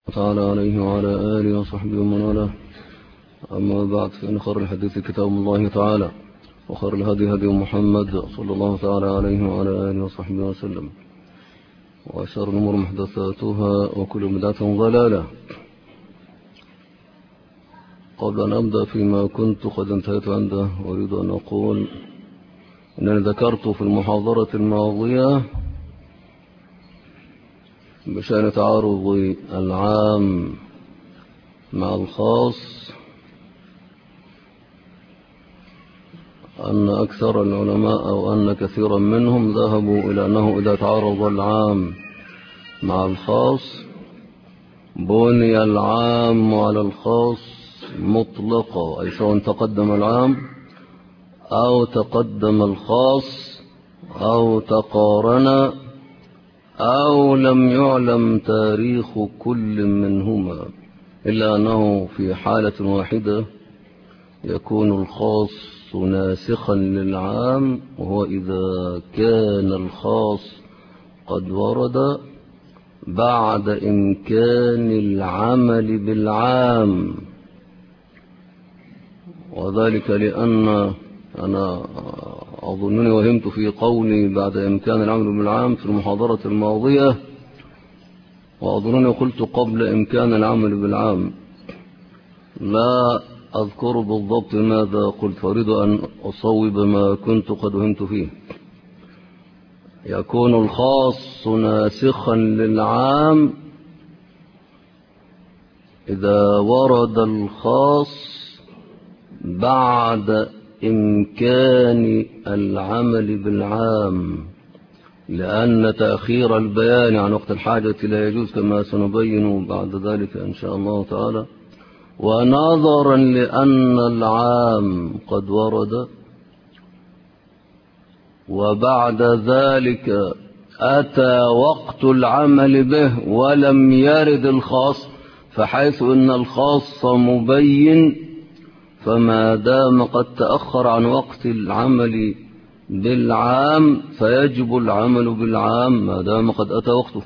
تعالى عليه وعلى آله وصحبه ومن والاه. أما بعد، فإن خير الحديث كتاب الله تعالى، وخير الهدي هدي محمد صلى الله تعالى عليه وعلى آله وصحبه وسلم، وشر الأمور محدثاتها، وكل بدعة ضلالة. قبل أن أبدأ فيما كنت قد انتهيت عنده، أريد أن أقول أنني ذكرت في المحاضرة الماضية بشأن تعارض العام مع الخاص أن أكثر العلماء أو أن كثيرا منهم ذهبوا إلى أنه إذا تعارض العام مع الخاص بني العام على الخاص مطلقا، أي سواء تقدم العام أو تقدم الخاص أو تقارن أو لم يعلم تاريخ كل منهما، إلا أنه في حالة واحدة يكون الخاص ناسخا للعام، وهو إذا كان الخاص قد ورد بعد إمكان العمل بالعام. وذلك لأن أنا أظنني وهمت في قولي بعد إمكان العمل بالعام في المحاضرة الماضية، وأظنني قلت قبل إمكان العمل بالعام، لا أذكر بالضبط ماذا قلت، فأريد أن أصوب ما كنت قد وهمت فيه. يكون الخاص ناسخا للعام إذا ورد الخاص بعد إمكان العمل بالعام، لأن تأخير البيان عن وقت الحاجة لا يجوز كما سنبين بعد ذلك إن شاء الله تعالى. ونظرا لأن العام قد ورد وبعد ذلك أتى وقت العمل به ولم يرد الخاص، فحيث أن الخاص مبين، فما دام قد تأخر عن وقت العمل بالعام فيجب العمل بالعام ما دام قد أتى وقته.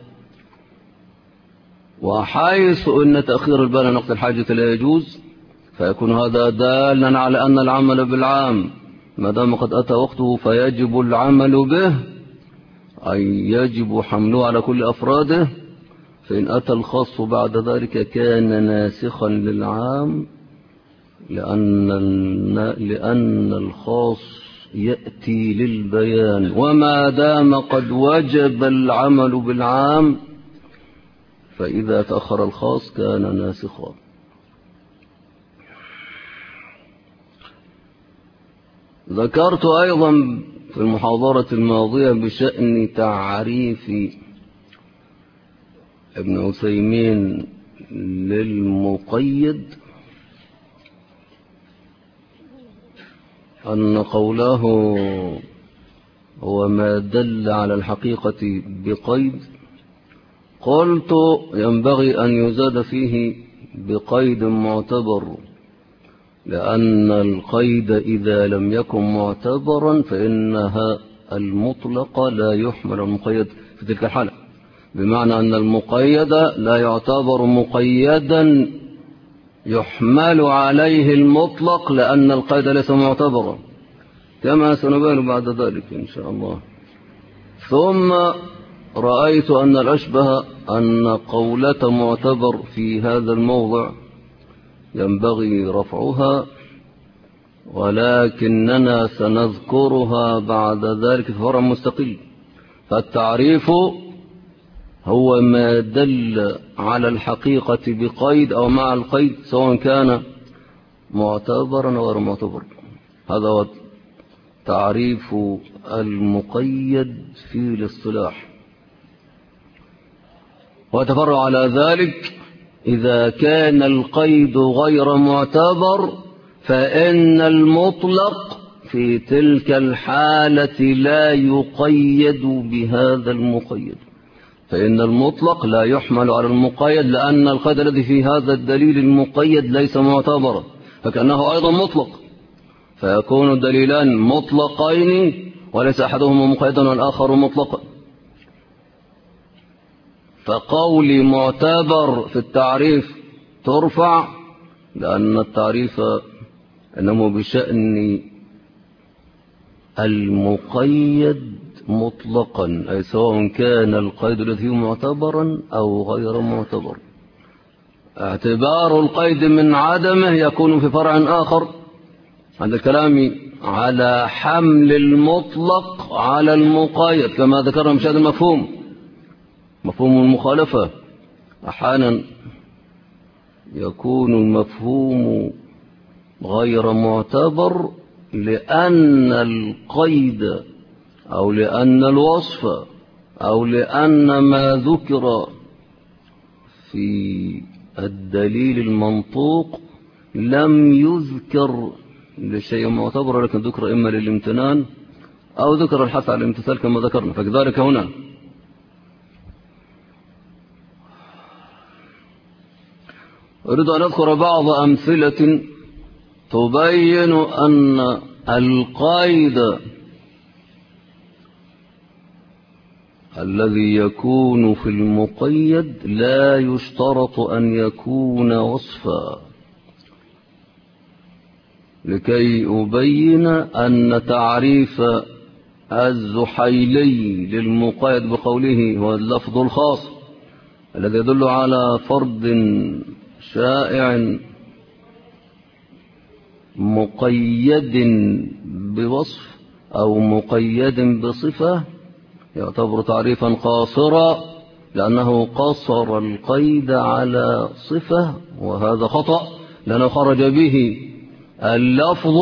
وحيث أن تأخير البيان عن وقت الحاجة لا يجوز، فيكون هذا دالا على أن العمل بالعام ما دام قد أتى وقته فيجب العمل به، أي يجب حمله على كل أفراده. فإن أتى الخاص بعد ذلك كان ناسخا للعام، لأن الخاص يأتي للبيان، وما دام قد وجب العمل بالعام فإذا تأخر الخاص كان ناسخا. ذكرت أيضا في المحاضرة الماضية بشأن تعريف ابن عثيمين للمقيد أن قوله هو ما دل على الحقيقة بقيد، قلت ينبغي أن يزاد فيه بقيد معتبر، لأن القيد إذا لم يكن معتبرا فإنها المطلق لا يحمل المقيد في تلك الحالة، بمعنى أن المقيد لا يعتبر مقيدا يحمل عليه المطلق، لأن القيد ليس معتبرا كما سنبين بعد ذلك إن شاء الله. ثم رأيت أن الأشبه أن قولة معتبر في هذا الموضع ينبغي رفعها، ولكننا سنذكرها بعد ذلك في فرع مستقل. فالتعريف هو ما دل على الحقيقة بقيد أو مع القيد، سواء كان معتبرا أو غير معتبر. هذا هو تعريف المقيد في الاصطلاح. وتفرع على ذلك إذا كان القيد غير معتبر فإن المطلق في تلك الحالة لا يقيد بهذا المقيد، فإن المطلق لا يحمل على المقيد، لأن القيد الذي في هذا الدليل المقيد ليس معتبرا، فكأنه أيضا مطلق، فيكون الدليلان مطلقين وليس أحدهما مقيدا والآخر مطلقا. فقولي معتبر في التعريف ترفع، لأن التعريف إنما بشأن المقيد مطلقا، أي سواء كان القيد الذي معتبرا أو غير معتبر. اعتبار القيد من عدمه يكون في فرع آخر عند الكلام على حمل المطلق على المقيد، كما ذكرنا مش هذا المفهوم، مفهوم المخالفة. أحيانا يكون المفهوم غير معتبر لأن القيد أو لأن الوصف أو لأن ما ذكر في الدليل المنطوق لم يذكر لشيء معتبر، لكن ذكر إما للامتنان أو ذكر الحث على الامتثال كما ذكرنا. فكذلك هنا أريد أن أذكر بعض أمثلة تبين أن القيد الذي يكون في المقيد لا يشترط أن يكون وصفا، لكي أبين أن تعريف الزحيلي للمقيد بقوله هو اللفظ الخاص الذي يدل على فرد شائع مقيد بوصف أو مقيد بصفة يعتبر تعريفا قاصرا، لأنه قصر القيد على صفة، وهذا خطأ، لأنه خرج به اللفظ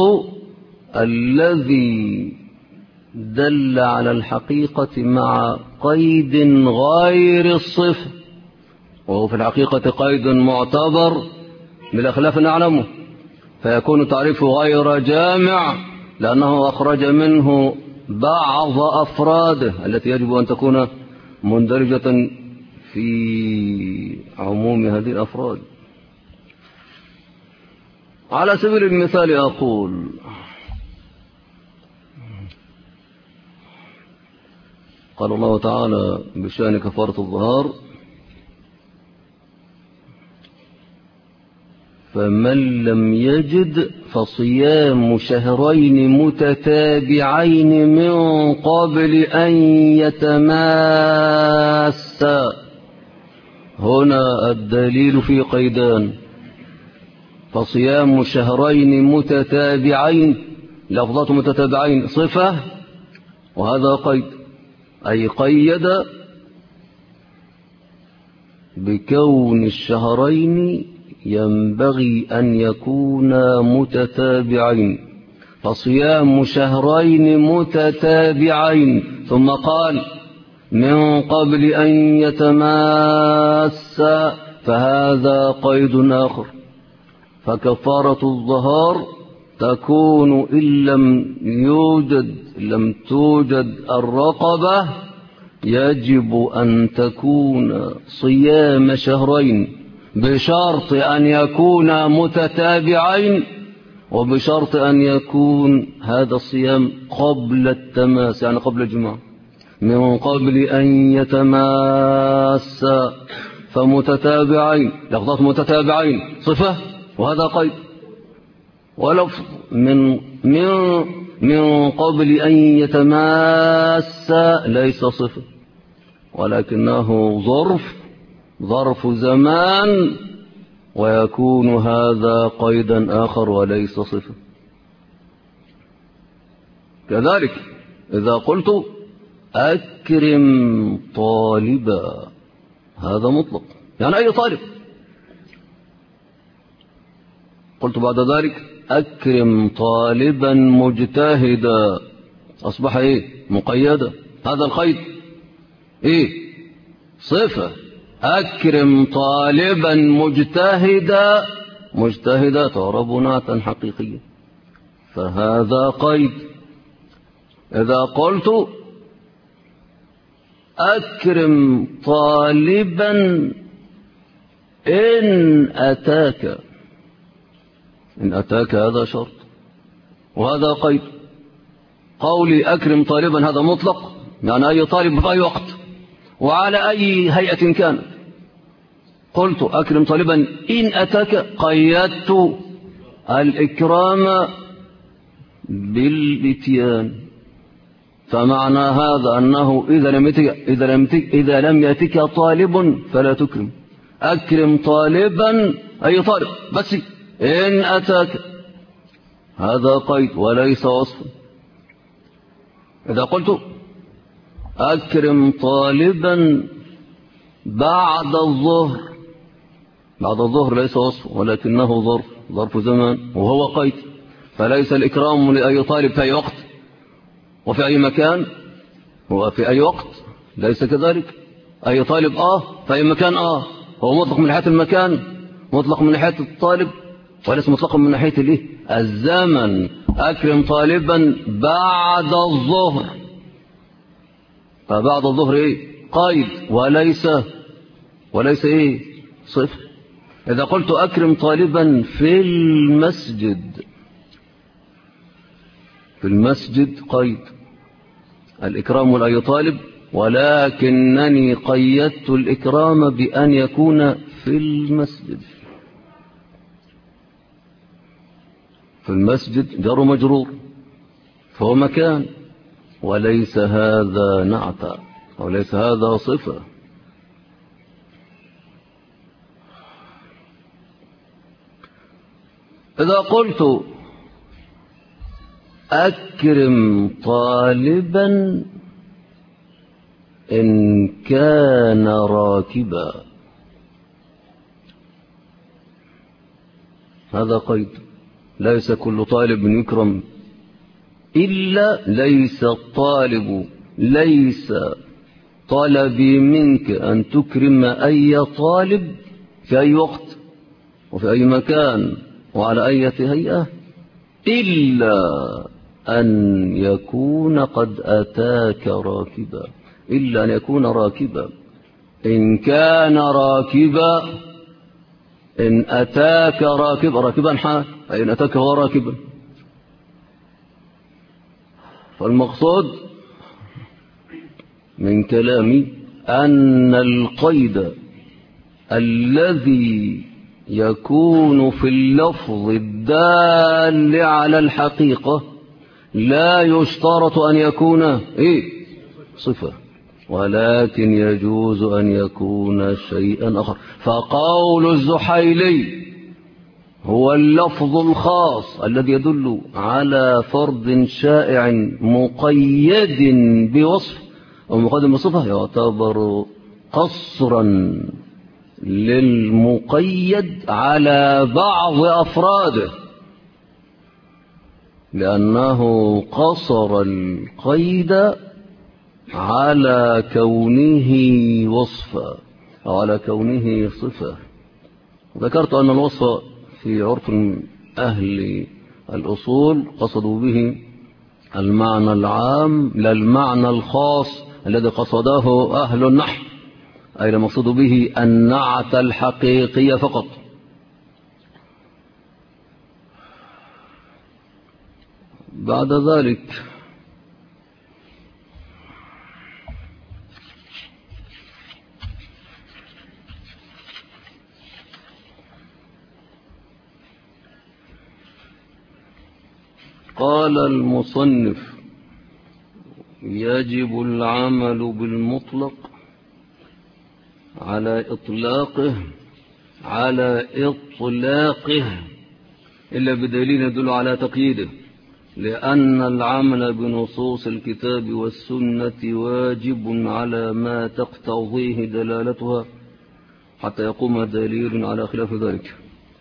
الذي دل على الحقيقة مع قيد غير الصفة، وهو في الحقيقة قيد معتبر بالخلاف نعلمه، فيكون تعريفه غير جامع لأنه أخرج منه بعض أفراده التي يجب أن تكون مندرجة في عموم هذه الأفراد. على سبيل المثال أقول قال الله تعالى بشأن كفارة الظهار: فمن لم يجد فصيام شهرين متتابعين من قبل أن يتماسا. هنا الدليل في قيدان: فصيام شهرين متتابعين، لفظات متتابعين صفة، وهذا قيد، أي قيد بكون الشهرين ينبغي أن يكونا متتابعين، فصيام شهرين متتابعين، ثم قال من قبل أن يتماسا، فهذا قيد آخر. فكفارة الظهار تكون إن لم توجد الرقبة، يجب أن تكون صيام شهرين بشرط أن يكون متتابعين، وبشرط أن يكون هذا الصيام قبل التماس، يعني قبل الجماع، من قبل أن يتماسا. فمتتابعين، لفظات متتابعين صفة، وهذا قيد. ولفظ من قبل أن يتماسا ليس صفة، ولكنه ظرف زمان، ويكون هذا قيدا آخر وليس صفة. كذلك إذا قلت أكرم طالبا، هذا مطلق، يعني أي طالب. قلت بعد ذلك أكرم طالبا مجتهدا، أصبح إيه؟ مقيدا. هذا القيد إيه؟ صفة. أكرم طالبا مجتهدا، مجتهدا تعرب نعتا حقيقيا، فهذا قيد. إذا قلت أكرم طالبا إن أتاك، هذا شرط وهذا قيد. قولي أكرم طالبا هذا مطلق، يعني أي طالب في أي وقت، وعلى أي هيئة كان. قلت أكرم طالبا إن أتاك، قيدت الإكرام بالإتيان. فمعنى هذا أنه إذا لم يأتك طالب فلا تكرم. أكرم طالبا أي طالب بس إن أتاك، هذا قيد وليس وصف. إذا قلت أكرم طالبا بعد الظهر، بعد الظهر ليس وصف ولكنه ظرف زمان وهو قيد، فليس الإكرام لأي طالب في أي وقت وفي أي مكان. هو في أي وقت ليس كذلك. أي طالب في أي مكان هو مطلق من ناحية المكان، مطلق من ناحية الطالب، وليس مطلقا من ناحية الزمن. أكرم طالبا بعد الظهر، فبعد الظهر قيد وليس صفر. إذا قلت أكرم طالبا في المسجد قيد الإكرام لأي طالب، ولكنني قيدت الإكرام بأن يكون في المسجد. في المسجد جار مجرور، فهو مكان، وليس هذا نعتا وليس هذا صفة. إذا قلت أكرم طالبا إن كان راكبا، هذا قيد. ليس كل طالب يكرم إلا ليس طلبي منك أن تكرم أي طالب في أي وقت وفي أي مكان وعلى أي هيئة، إلا أن يكون قد أتاك راكبا، إلا أن يكون راكبا. إن كان راكبا، إن أتاك راكبا حال، أي إن أتاك هو راكبا. فالمقصود من كلامي أن القيد الذي يكون في اللفظ الدال على الحقيقة لا يشترط أن يكون صفة، ولكن يجوز أن يكون شيئا آخر. فقول الزحيلي هو اللفظ الخاص الذي يدل على فرد شائع مقيد بوصف أو مقيد بصفة، يعتبر قصرا للمقيد على بعض أفراده، لأنه قصر القيد على كونه وصفا أو على كونه صفة. ذكرت أن الوصف في عرف أهل الأصول قصدوا به المعنى العام لا المعنى الخاص الذي قصده أهل النحو، أي المقصود به النعت الحقيقي فقط. بعد ذلك قال المصنف يجب العمل بالمطلق على إطلاقه إلا بدليل يدل على تقييده، لأن العمل بنصوص الكتاب والسنة واجب على ما تقتضيه دلالتها حتى يقوم دليل على خلاف ذلك.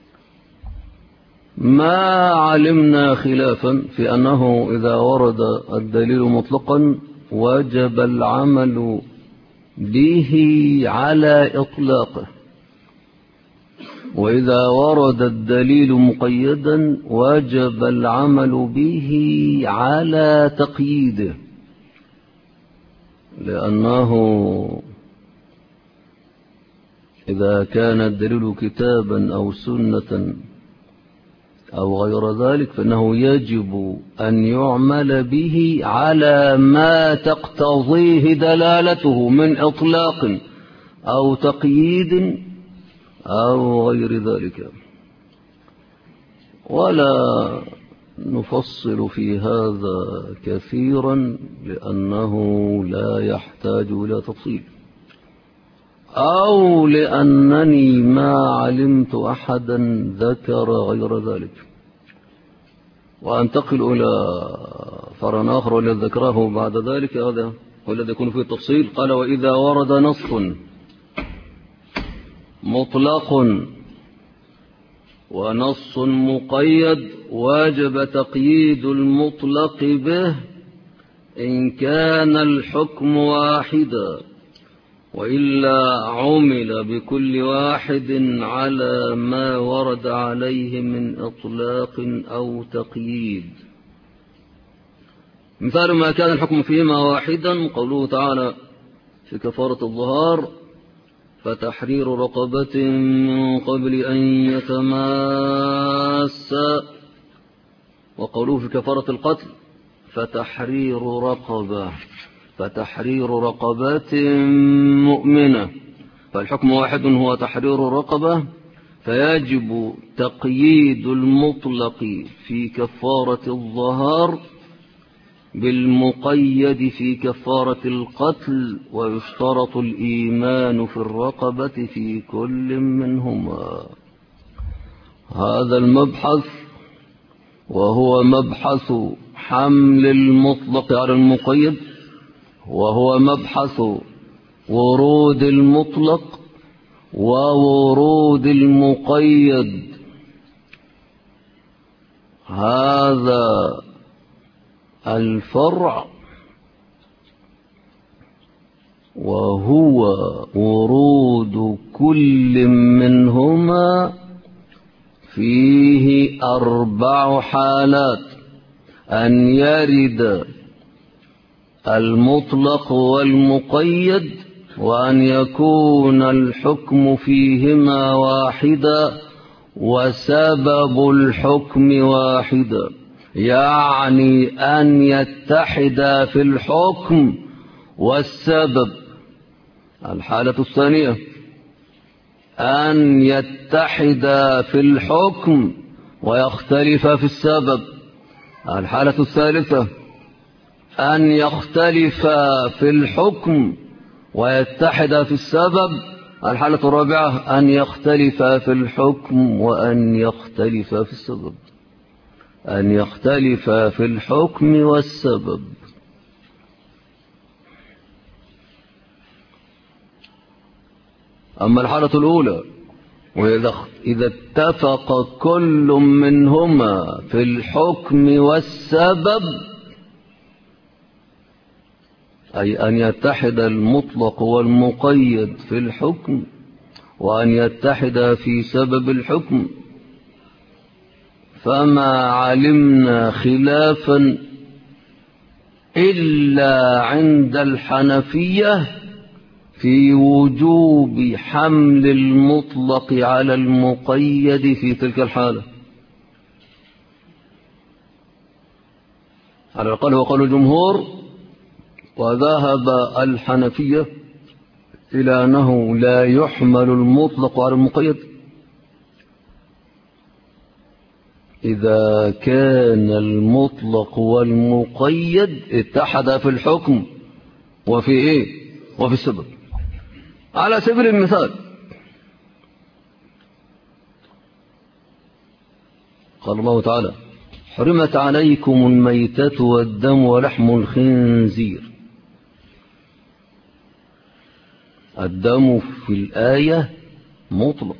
ما علمنا خلافا في أنه إذا ورد الدليل مطلقا وجب العمل به على إطلاقه، وإذا ورد الدليل مقيدا وجب العمل به على تقييده، لأنه إذا كان الدليل كتابا أو سنة أو غير ذلك فإنه يجب أن يعمل به على ما تقتضيه دلالته من إطلاق أو تقييد أو غير ذلك، ولا نفصل في هذا كثيرا لأنه لا يحتاج إلى تفصيل، أو لأنني ما علمت أحدا ذكر غير ذلك. وأنتقل إلى فرع آخر والذي ذكره بعد ذلك، هذا هو الذي يكون فيه التفصيل. قال: وإذا ورد نص مطلق ونص مقيد وجب تقييد المطلق به إن كان الحكم واحدا، وإلا عمل بكل واحد على ما ورد عليه من إطلاق أو تقييد. مثال ما كان الحكم فيهما واحدا قوله تعالى في كفارة الظهار: فتحرير رقبة من قبل أن يتماسا، وقوله في كفارة القتل: فتحرير رقبة مؤمنة. فالحكم واحد هو تحرير الرقبة، فيجب تقييد المطلق في كفارة الظهار بالمقيد في كفارة القتل، ويشترط الإيمان في الرقبة في كل منهما. هذا المبحث وهو مبحث حمل المطلق على المقيد، وهو مبحث ورود المطلق وورود المقيد. هذا الفرع وهو ورود كل منهما فيه 4 حالات: أن يرد المطلق والمقيد، وأن يكون الحكم فيهما واحدا وسبب الحكم واحدا، يعني أن يتحدا في الحكم والسبب. الحالة الثانية أن يتحدا في الحكم ويختلفا في السبب. الحالة الثالثة أن يختلفا في الحكم ويتحدا في السبب. الحالة الرابعة أن يختلفا في الحكم وأن يختلفا في السبب. أن يختلفا في الحكم والسبب. أما الحالة الأولى، وإذا اتفق كل منهما في الحكم والسبب، أي أن يتحد المطلق والمقيد في الحكم وأن يتحد في سبب الحكم، فما علمنا خلافا إلا عند الحنفية في وجوب حمل المطلق على المقيد في تلك الحالة. على الأقل هو قول الجمهور. وذهب الحنفية إلى أنه لا يحمل المطلق على المقيد إذا كان المطلق والمقيد اتحدا في الحكم وفي السبب. على سبيل المثال، قال الله تعالى: حرمت عليكم الميتة والدم ولحم الخنزير. الدم في الآية مطلق،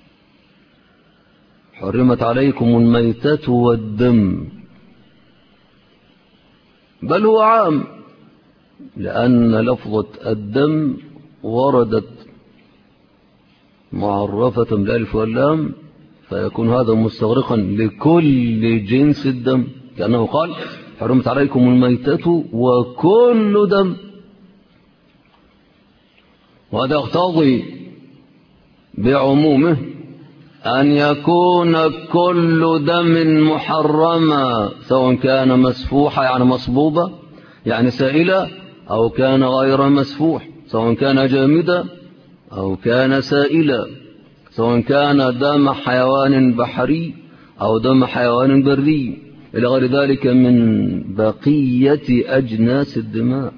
حرمت عليكم الميتة والدم، بل هو عام، لأن لفظة الدم وردت معرفة بالألف واللام، فيكون هذا مستغرقا لكل جنس الدم، كأنه قال: حرمت عليكم الميتة وكل دم. وهذا يقتضي بعمومه أن يكون كل دم محرما سواء كان مسفوحا يعني مصبوبة يعني سائلة أو كان غير مسفوح سواء كان جامدا أو كان سائلا سواء كان دم حيوان بحري أو دم حيوان بري إلى غير ذلك من بقية أجناس الدماء.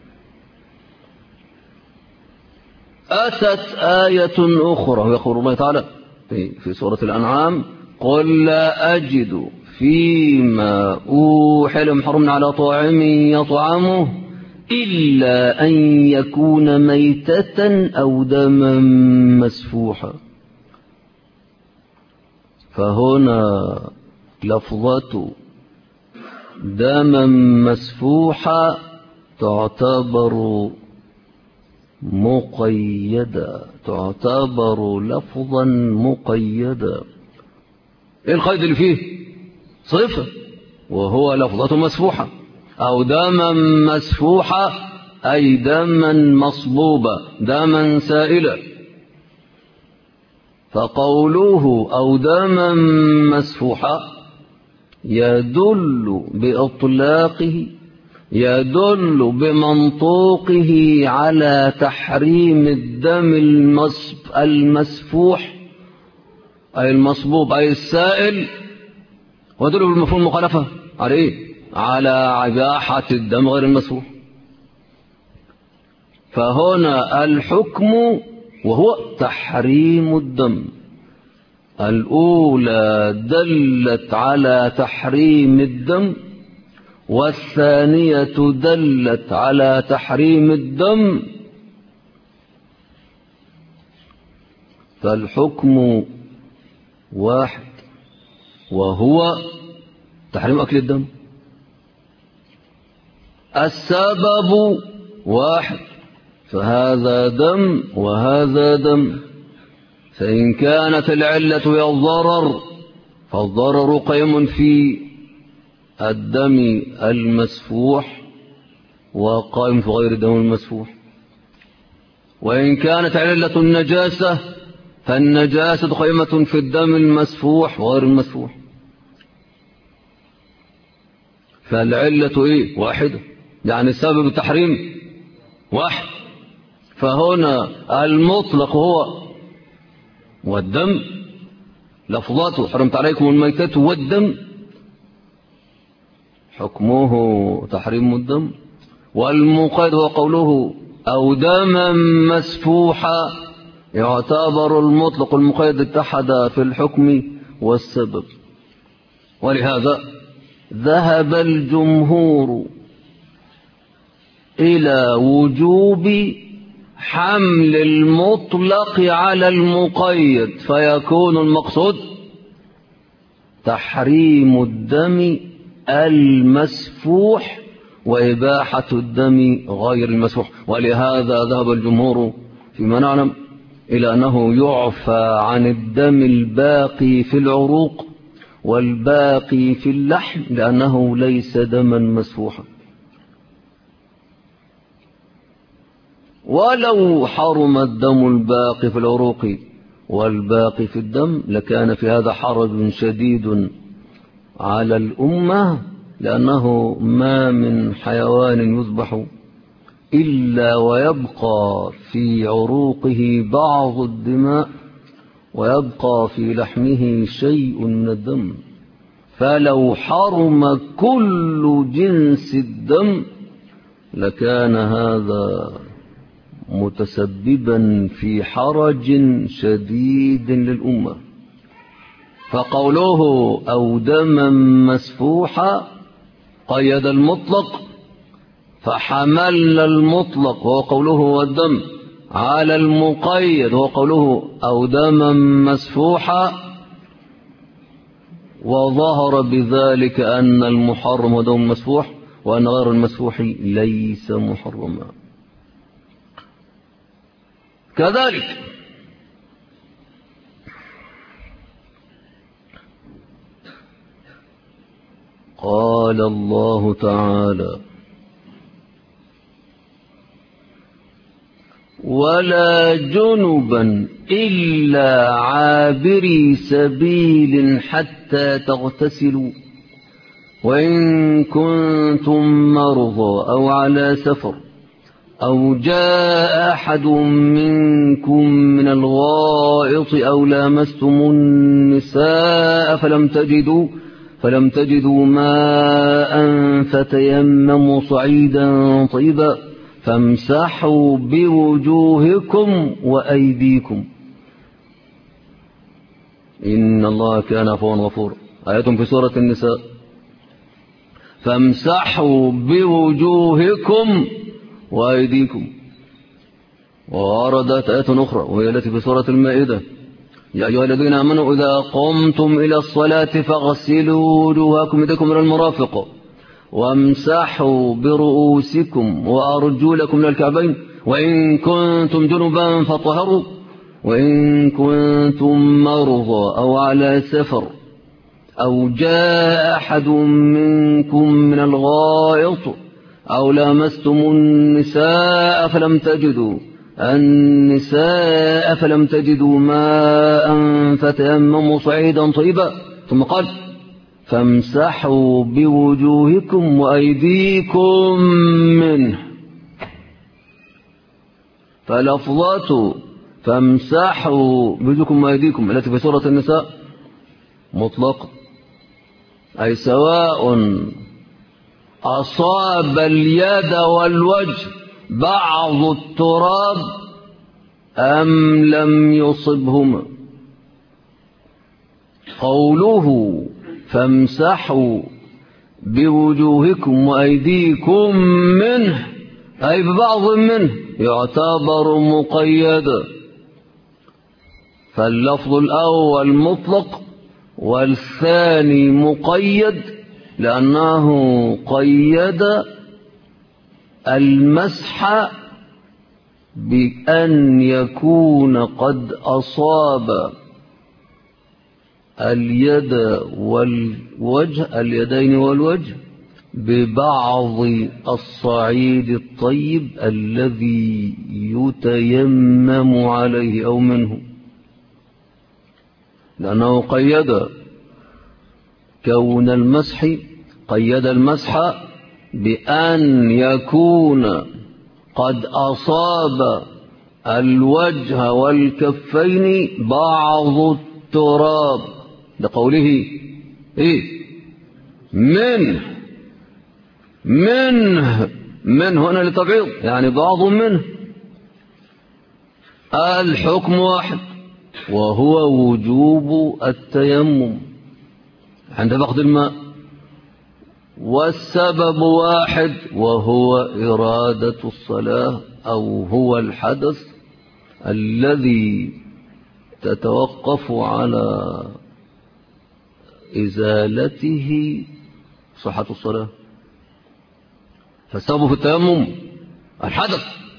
أتت آية أخرى يقول الله تعالى في سورة الأنعام قل لا أجد فيما أوحي محرم على طاعم يطعمه إلا أن يكون ميتة أو دما مسفوحا. فهنا لفظة دما مسفوحا تعتبر مقيدة تعتبر لفظا مقيدا. ايه القيد اللي فيه؟ صفة وهو لفظة مسفوحة أو دما مسفوحة أي دما مصبوبة دما سائلا. فقوله أو دما مسفوحا يدل بإطلاقه يدل بمنطوقه على تحريم الدم المسفوح أي المصبوب أي السائل ويدل بالمفهوم المخالفة عليه على إباحة الدم غير المسفوح. فهنا الحكم وهو تحريم الدم الأولى دلت على تحريم الدم والثانية دلت على تحريم الدم. فالحكم واحد وهو تحريم أكل الدم. السبب واحد فهذا دم وهذا دم. فإن كانت العلة هي الضرر فالضرر قيم في الدم المسفوح وقائم في غير الدم المسفوح. وإن كانت علة النجاسة فالنجاسة قائمة في الدم المسفوح وغير المسفوح. فالعلة إيه؟ واحدة يعني سبب التحريم واحد. فهنا المطلق هو والدم لفظاته حرمت عليكم الميتة والدم حكمه تحريم الدم. والمقيد هو قوله أو دما مسفوحا يعتبر المطلق المقيد اتحد في الحكم والسبب. ولهذا ذهب الجمهور إلى وجوب حمل المطلق على المقيد فيكون المقصود تحريم الدم المسفوح وإباحة الدم غير المسفوح. ولهذا ذهب الجمهور فيما نعلم إلى أنه يعفى عن الدم الباقي في العروق والباقي في اللحم لأنه ليس دما مسفوحا. ولو حرم الدم الباقي في العروق والباقي في الدم لكان في هذا حرج شديد على الأمة لأنه ما من حيوان يذبح إلا ويبقى في عروقه بعض الدماء ويبقى في لحمه شيء من الدم. فلو حرم كل جنس الدم لكان هذا متسببا في حرج شديد للأمة. فقوله أو دما مسفوحا قيد المطلق فحمل المطلق وهو قوله والدم على المقيد وهو قوله أو دما مسفوحا وظهر بذلك أن المحرم هو دم مسفوح وأن غير المسفوح ليس محرما. كذلك قال الله تعالى ولا جنبا إلا عابري سبيل حتى تغتسلوا وإن كنتم مرضى أو على سفر أو جاء أحد منكم من الغائط أو لامستم النساء فلم تجدوا ماء فتيمموا صعيدا طيبا فامسحوا بوجوهكم وأيديكم إن الله كان عفوا غفورا. آيات في سورة النساء. فامسحوا بوجوهكم وأيديكم. ووردت آيات أخرى وهي التي في سورة المائدة يا أيها الذين آمنوا إذا قمتم إلى الصلاة فاغسلوا وجوهكم وأيديكم إلى المرافق وامسحوا برؤوسكم وأرجلكم إلى الكعبين وإن كنتم جنبا فطهروا وإن كنتم مرضى أو على سفر أو جاء أحد منكم من الغائط أو لامستم النساء فلم تجدوا ماء فتيمموا صعيدا طيبا ثم قال فامسحوا بوجوهكم وأيديكم منه. فلفظة فامسحوا بوجوهكم وأيديكم التي في سورة النساء مطلق، أي سواء أصاب اليد والوجه بعض التراب أم لم يصبهما. قوله فامسحوا بوجوهكم وأيديكم منه أي ببعض منه يعتبر مقيدا. فاللفظ الأول مطلق والثاني مقيد لأنه قيد المسح بأن يكون قد أصاب اليد والوجه اليدين والوجه ببعض الصعيد الطيب الذي يتيمم عليه أو منه، لأنه قيد كون المسح، قيد المسح بأن يكون قد أصاب الوجه والكفين بعض التراب لقوله منه هنا لتبعيض يعني بعض منه. الحكم واحد وهو وجوب التيمم عند فقد الماء، والسبب واحد وهو إرادة الصلاة أو هو الحدث الذي تتوقف على إزالته صحة الصلاة. فالسبب في التيمم الحدث،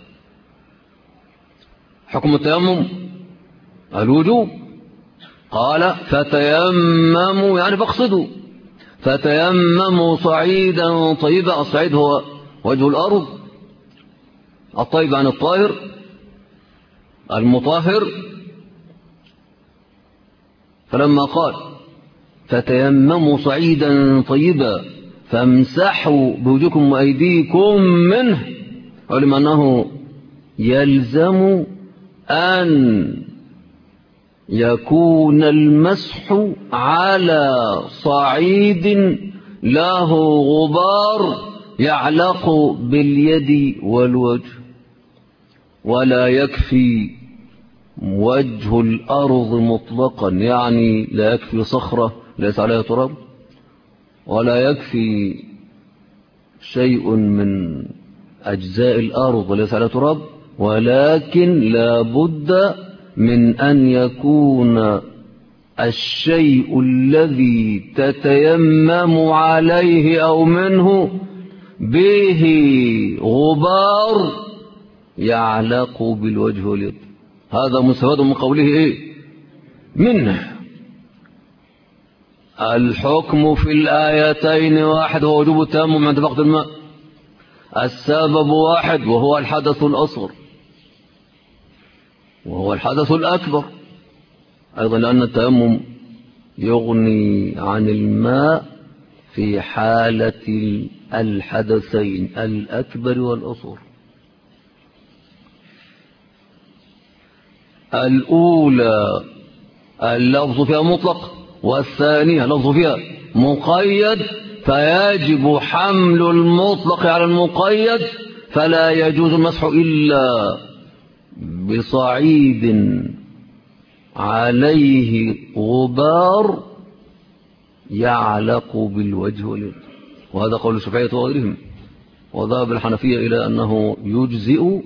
حكم التيمم الوجوب. قال فتيمموا يعني فاقصدوا، فتيمموا صعيدا طيبا. الصعيد هو وجه الأرض، الطيب عن الطاهر المطهر. فلما قال فتيمموا صعيدا طيبا فامسحوا بوجوهكم وأيديكم منه، علم أنه يلزم أن يكون المسح على صعيد له غبار يعلق باليد والوجه، ولا يكفي وجه الأرض مطلقا، يعني لا يكفي صخرة ليس عليها تراب، ولا يكفي شيء من أجزاء الأرض ليس عليها تراب، ولكن لا بد من أن يكون الشيء الذي تتيمم عليه أو منه به غبار يعلق بالوجه واليد. هذا مستفاد من قوله منه. الحكم في الآيتين واحد هو وجوب التيمم عند فقد الماء. السبب واحد وهو الحدث الأصغر. وهو الحدث الأكبر أيضا، لأن التيمم يغني عن الماء في حالة الحدثين الأكبر والأصغر. الأولى اللفظ فيها مطلق، والثانية لفظ فيها مقيد، فيجب حمل المطلق على المقيد، فلا يجوز المسح إلا بصعيد عليه غبار يعلق بالوجه واليد، وهذا قول الشافعية وغيرهم. وذهب الحنفية إلى أنه يجزئ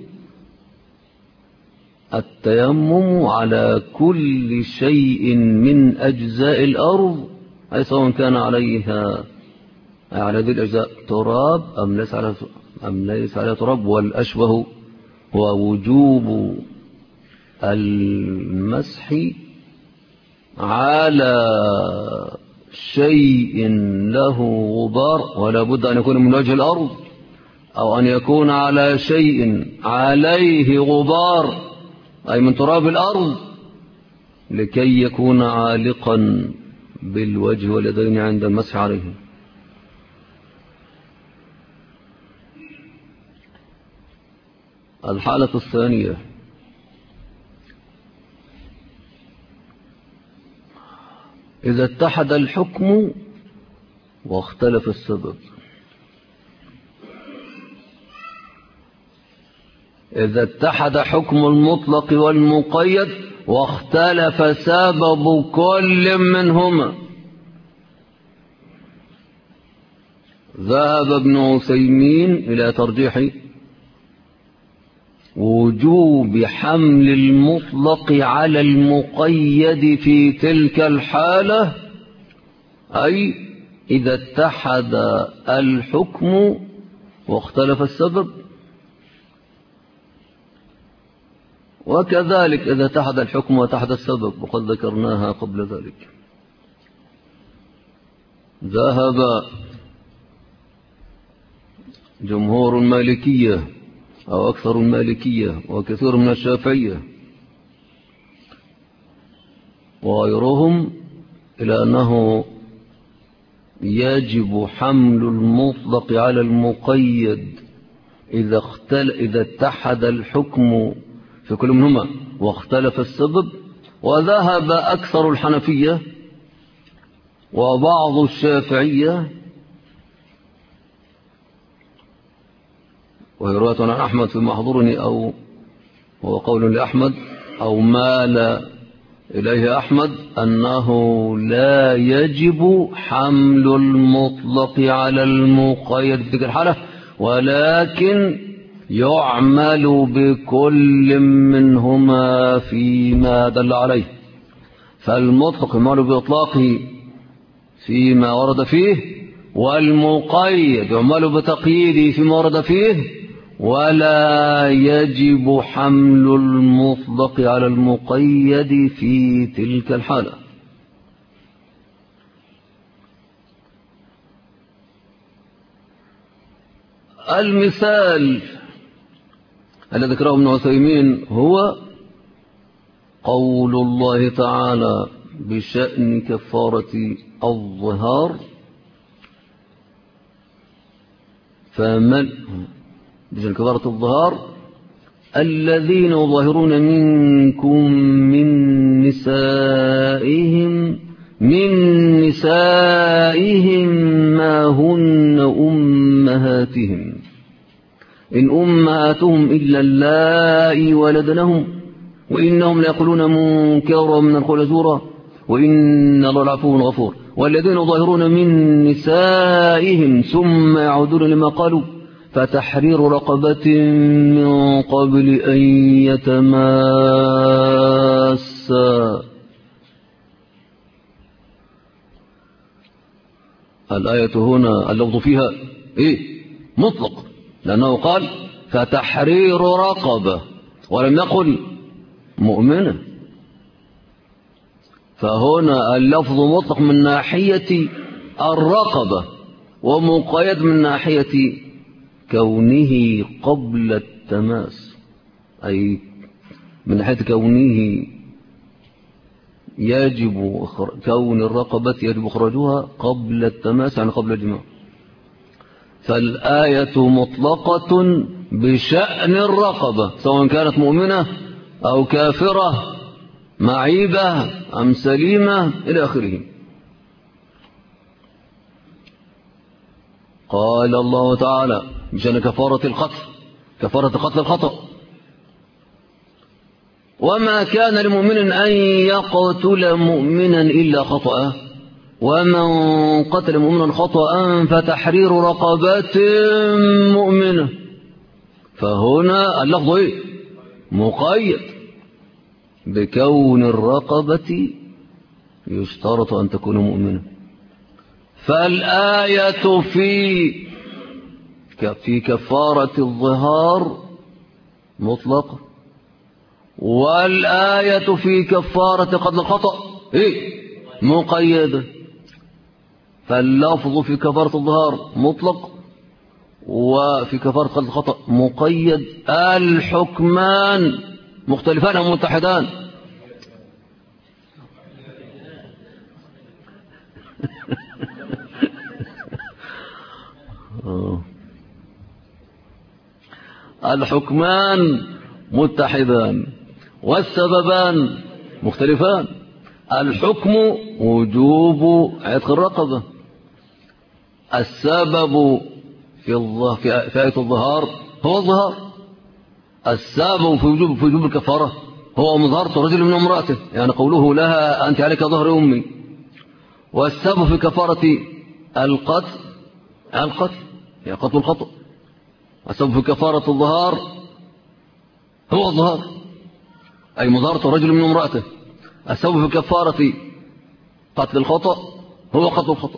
التيمم على كل شيء من أجزاء الأرض، أي سواء كان عليها على هذه الأجزاء تراب أم ليس عليها تراب. والأشبه هو وجوب المسح على شيء له غبار، ولا بد أن يكون من وجه الأرض، أو أن يكون على شيء عليه غبار أي من تراب الأرض، لكي يكون عالقا بالوجه واليدين عند المسح عليه. الحالة الثانية إذا اتحد الحكم واختلف السبب. إذا اتحد حكم المطلق والمقيد واختلف سبب كل منهما. ذهب ابن عثيمين إلى ترجيح وجوب حمل المطلق على المقيد في تلك الحالة، أي إذا اتحد الحكم واختلف السبب، وكذلك إذا اتحد الحكم واتحد السبب، وقد ذكرناها قبل ذلك. ذهب جمهور المالكية أو أكثر المالكية وكثير من الشافعية وغيرهم إلى أنه يجب حمل المطلق على المقيد إذا اتحد الحكم في كل منهما واختلف السبب. وذهب أكثر الحنفية وبعض الشافعية، وهي رواية عن أحمد في محضورني، أو هو قول لأحمد أو مال إليه أحمد، أنه لا يجب حمل المطلق على المقيد في تلك الحالة، ولكن يعمل بكل منهما فيما دل عليه. فالمطلق يعمل بإطلاقه فيما ورد فيه، والمقيد يعمل بتقييده فيما ورد فيه، ولا يجب حمل المطلق على المقيد في تلك الحالة. المثال الذي ذكره ابن عثيمين هو قول الله تعالى بشأن كفارة الظهار: فمن بشأن كفارة الظهار الذين يظاهرون منكم من نسائهم ما هن أمهاتهم إن أمهاتهم إلا اللائي ولدنهم وإنهم ليقولون منكرا من القول زورا وإن الله لعفو غفور. والذين يظاهرون من نسائهم ثم يعودون لما قالوا فتحرير رقبة من قبل أن يتماسا. الآية هنا اللفظ فيها مطلق، لأنه قال فتحرير رقبة ولم يقل مؤمنة، فهنا اللفظ مطلق من ناحية الرقبة ومقيد من ناحية كونه قبل التماس، أي من ناحية كونه كون الرقبة يجب إخراجها قبل التماس، يعني قبل الجماع. فالآية مطلقة بشأن الرقبة سواء كانت مؤمنة أو كافرة، معيبة أم سليمة إلى آخره. قال الله تعالى بشأن كفارة القتل، كفارة قتل الخطأ: وما كان لمؤمن أن يقتل مؤمنا إلا خطأ، ومن قتل مؤمنا خطأ فتحرير رقبة مؤمنة. فهنا اللفظ مقيد بكون الرقبة يشترط أن تكون مؤمنة. فالآية في كفارة الظهار مطلقة، والآية في كفارة قتل الخطأ مقيدة. فاللفظ في كفارة الظهار مطلق، وفي كفارة قتل الخطأ مقيد. الحكمان مختلفان أم متحدان؟ الحكمان متحدان والسببان مختلفان. الحكم وجوب عتق الرقبة، السبب في آية الظهار هو الظهار، السبب في وجوب الكفارة هو مظهرة رجل من امرأته، يعني قوله لها أنت عليك ظهر أمي. والسبب في كفارة القتل هي قتل الخطأ. السبب في كفارة الظهار هو الظهار، أي مظهرة رجل من امرأته. السبب في كفارة قتل الخطأ هو قتل الخطأ.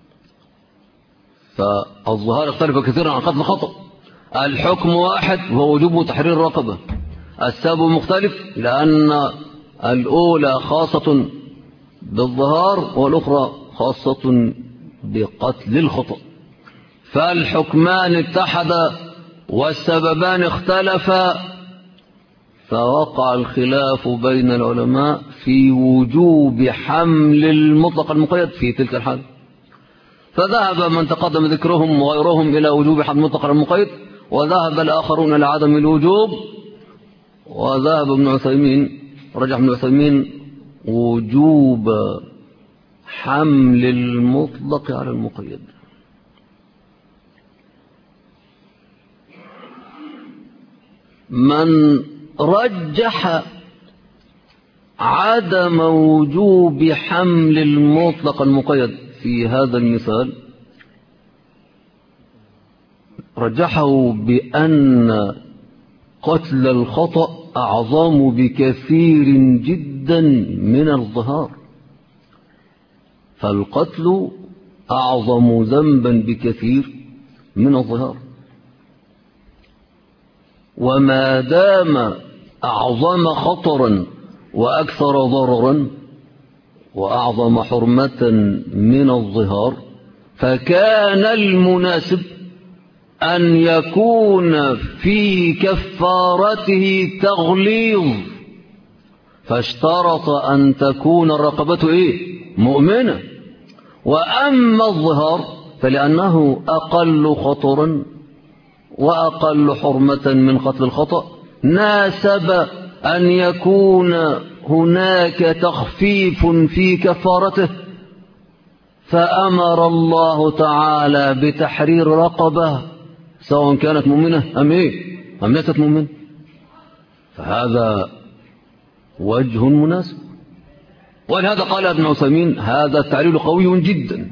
فالظهار يختلف كثيرا عن قتل الخطأ. الحكم واحد وهو وجوب تحرير الرقبة. السبب مختلف لأن الأولى خاصة بالظهار والأخرى خاصة بقتل الخطأ. فالحكمان اتحدا والسببان اختلفا، فوقع الخلاف بين العلماء في وجوب حمل المطلق المقيد في تلك الحال. فذهب من تقدم ذكرهم وغيرهم إلى وجوب حمل المطلق المقيد، وذهب الآخرون إلى عدم الوجوب، وذهب رجح ابن عثيمين وجوب حمل المطلق على المقيد. من رجح عدم وجوب حمل المطلق المقيد في هذا المثال رجحه بأن قتل الخطأ أعظم بكثير جدا من الظهار. فالقتل أعظم ذنبا بكثير من الظهار، وما دام أعظم خطرا وأكثر ضررا وأعظم حرمة من الظهار، فكان المناسب أن يكون في كفارته تغليظ، فاشترط أن تكون الرقبة مؤمنة. وأما الظهار فلأنه أقل خطرا وأقل حرمة من قتل الخطأ، ناسب أن يكون هناك تخفيف في كفارته، فأمر الله تعالى بتحرير رقبة سواء كانت مؤمنة أم ليست مؤمنة. فهذا وجه مناسب، ولهذا قال ابن عثيمين هذا التعليل قوي جدا.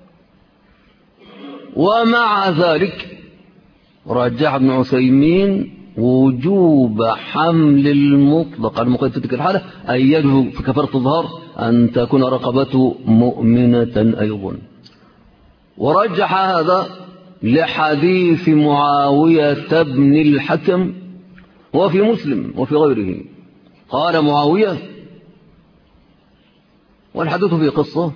ومع ذلك رجح ابن عثيمين وجوب حمل المطلق المقيد في تلك الحالة، أي يجب في كفارة الظهار أن تكون رقبته مؤمنة أيضا. ورجح هذا لحديث معاوية بن الحكم وفي مسلم وفي غيره. قال معاوية، والحديث في قصة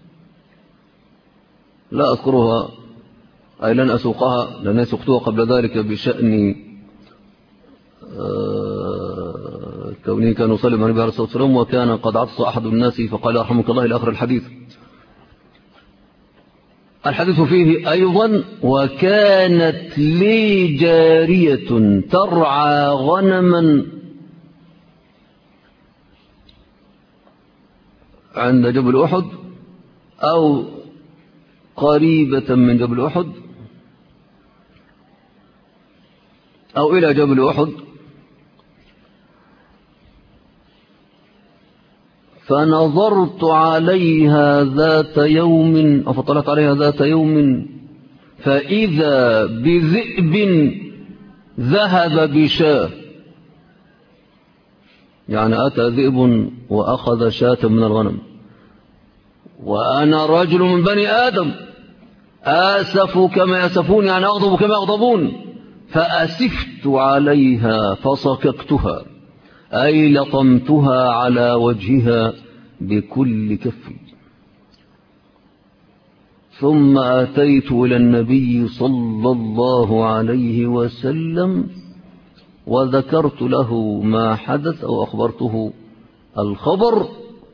لا أذكرها أي لن أسوقها لأن سقتها قبل ذلك بشأن كونه كان يصلي مع النبي عليه الصلاة والسلام وكان قد عطس أحد الناس فقال رحمك الله إلى آخر الحديث. الحديث فيه أيضا وكانت لي جارية ترعى غنما عند جبل أحد أو قريبة من جبل أحد أو إلى جبل أحد، فنظرت عليها ذات يوم أو فطلعت عليها ذات يوم فإذا بذئب ذهب بشاة، يعني أتى ذئب وأخذ شاة من الغنم، وأنا رجل من بني آدم آسف كما يسفون، يعني أغضب كما يغضبون، فأسفت عليها فصككتها أي لطمتها على وجهها بكل كفي. ثم أتيت إلى النبي صلى الله عليه وسلم وذكرت له ما حدث أو أخبرته الخبر،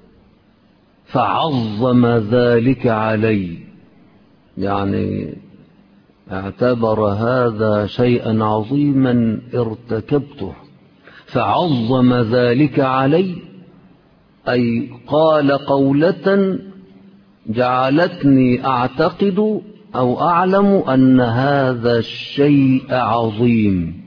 فعظم ذلك علي، يعني اعتبر هذا شيئا عظيما ارتكبته، فعظم ذلك علي، أي قال قولة جعلتني أعتقد أو أعلم أن هذا الشيء عظيم،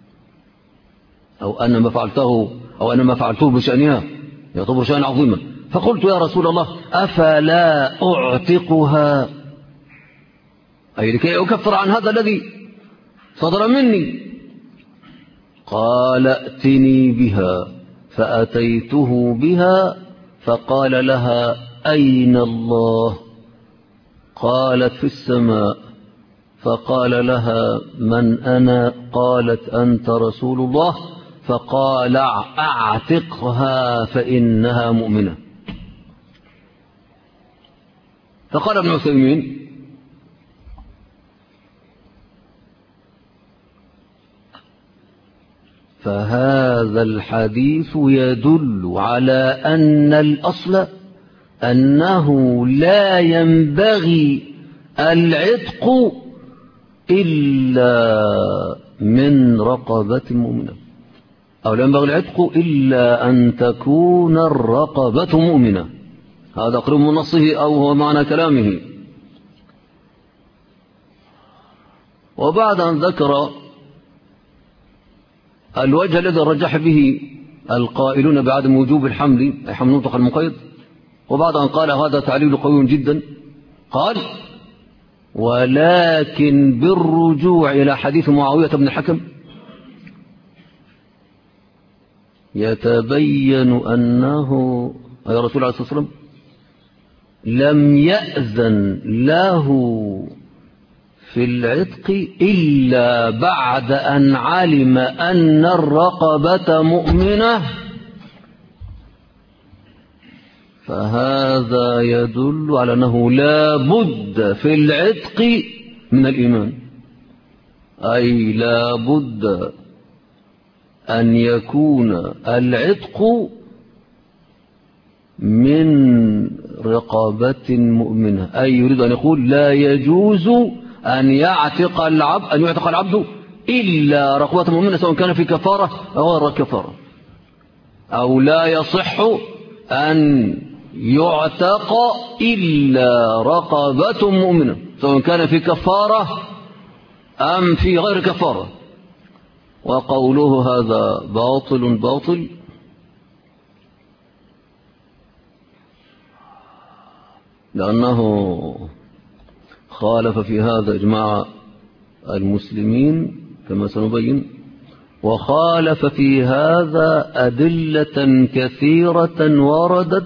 أو أن ما فعلته بشأنها يعتبر شيئا عظيما. فقلت يا رسول الله أفلا أعتقها، أي لكي أكفر عن هذا الذي صدر مني. قال ائتني بها، فأتيته بها فقال لها أين الله؟ قالت في السماء. فقال لها من أنا؟ قالت أنت رسول الله. فقال أعتقها فإنها مؤمنة. فقال ابن عثيمين فهذا الحديث يدل على أن الأصل أنه لا ينبغي العتق إلا من رقبة مؤمنة، أو لا ينبغي العتق إلا أن تكون الرقبة مؤمنة. هذا قريب من نصه أو هو معنى كلامه. وبعد أن ذكر الوجه الذي رجح به القائلون بعدم وجوب الحمل، أي حمل مطلق المقيد، وبعد أن قال هذا تعليل قوي جدا، قال ولكن بالرجوع إلى حديث معاوية بن الحكم يتبين أنه يا رسول الله صلى الله عليه وسلم لم يأذن له في العتق إلا بعد أن علم أن الرقبة مؤمنة، فهذا يدل على أنه لا بد في العتق من الإيمان، أي لا بد أن يكون العتق من رقبة مؤمنة، أي يريد أن يقول لا يجوز أن يعتق العبد إلا رقبة مؤمنة، سواء كان في كفارة أو غير كفارة، أو لا يصح أن يعتق إلا رقبة مؤمنة، سواء كان في كفارة أم في غير كفارة. وقوله هذا باطل باطل، لأنه خالف في هذا إجماع المسلمين كما سنبين، وخالف في هذا أدلة كثيرة وردت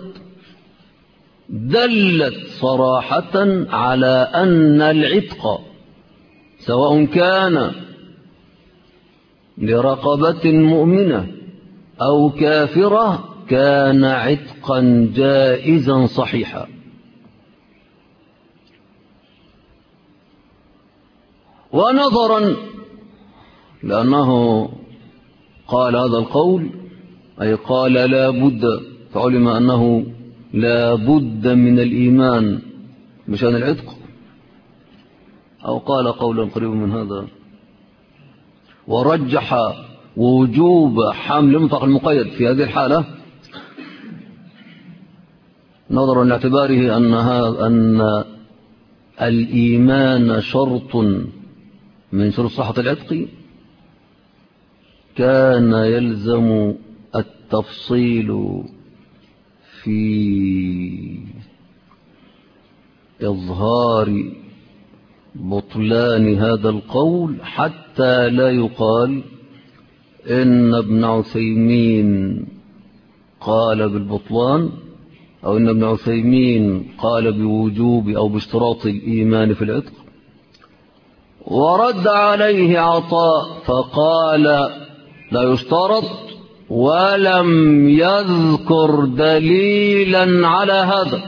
دلت صراحة على أن العتق سواء كان لرقبة مؤمنة أو كافرة كان عتقا جائزا صحيحا. ونظرا لأنه قال هذا القول أي قال لا بد، فعلم أنه لا بد من الإيمان بشأن العتق، أو قال قولا قريبا من هذا، ورجح وجوب حمل المطلق المقيد في هذه الحالة نظرا لاعتباره أن الإيمان شرط من شروط صحة العتق، كان يلزم التفصيل في إظهار بطلان هذا القول، حتى لا يقال إن ابن عثيمين قال بالبطلان، أو إن ابن عثيمين قال بوجوب أو باشتراط الإيمان في العتق. ورد عليه عطاء فقال لا يشترط، ولم يذكر دليلا على هذا،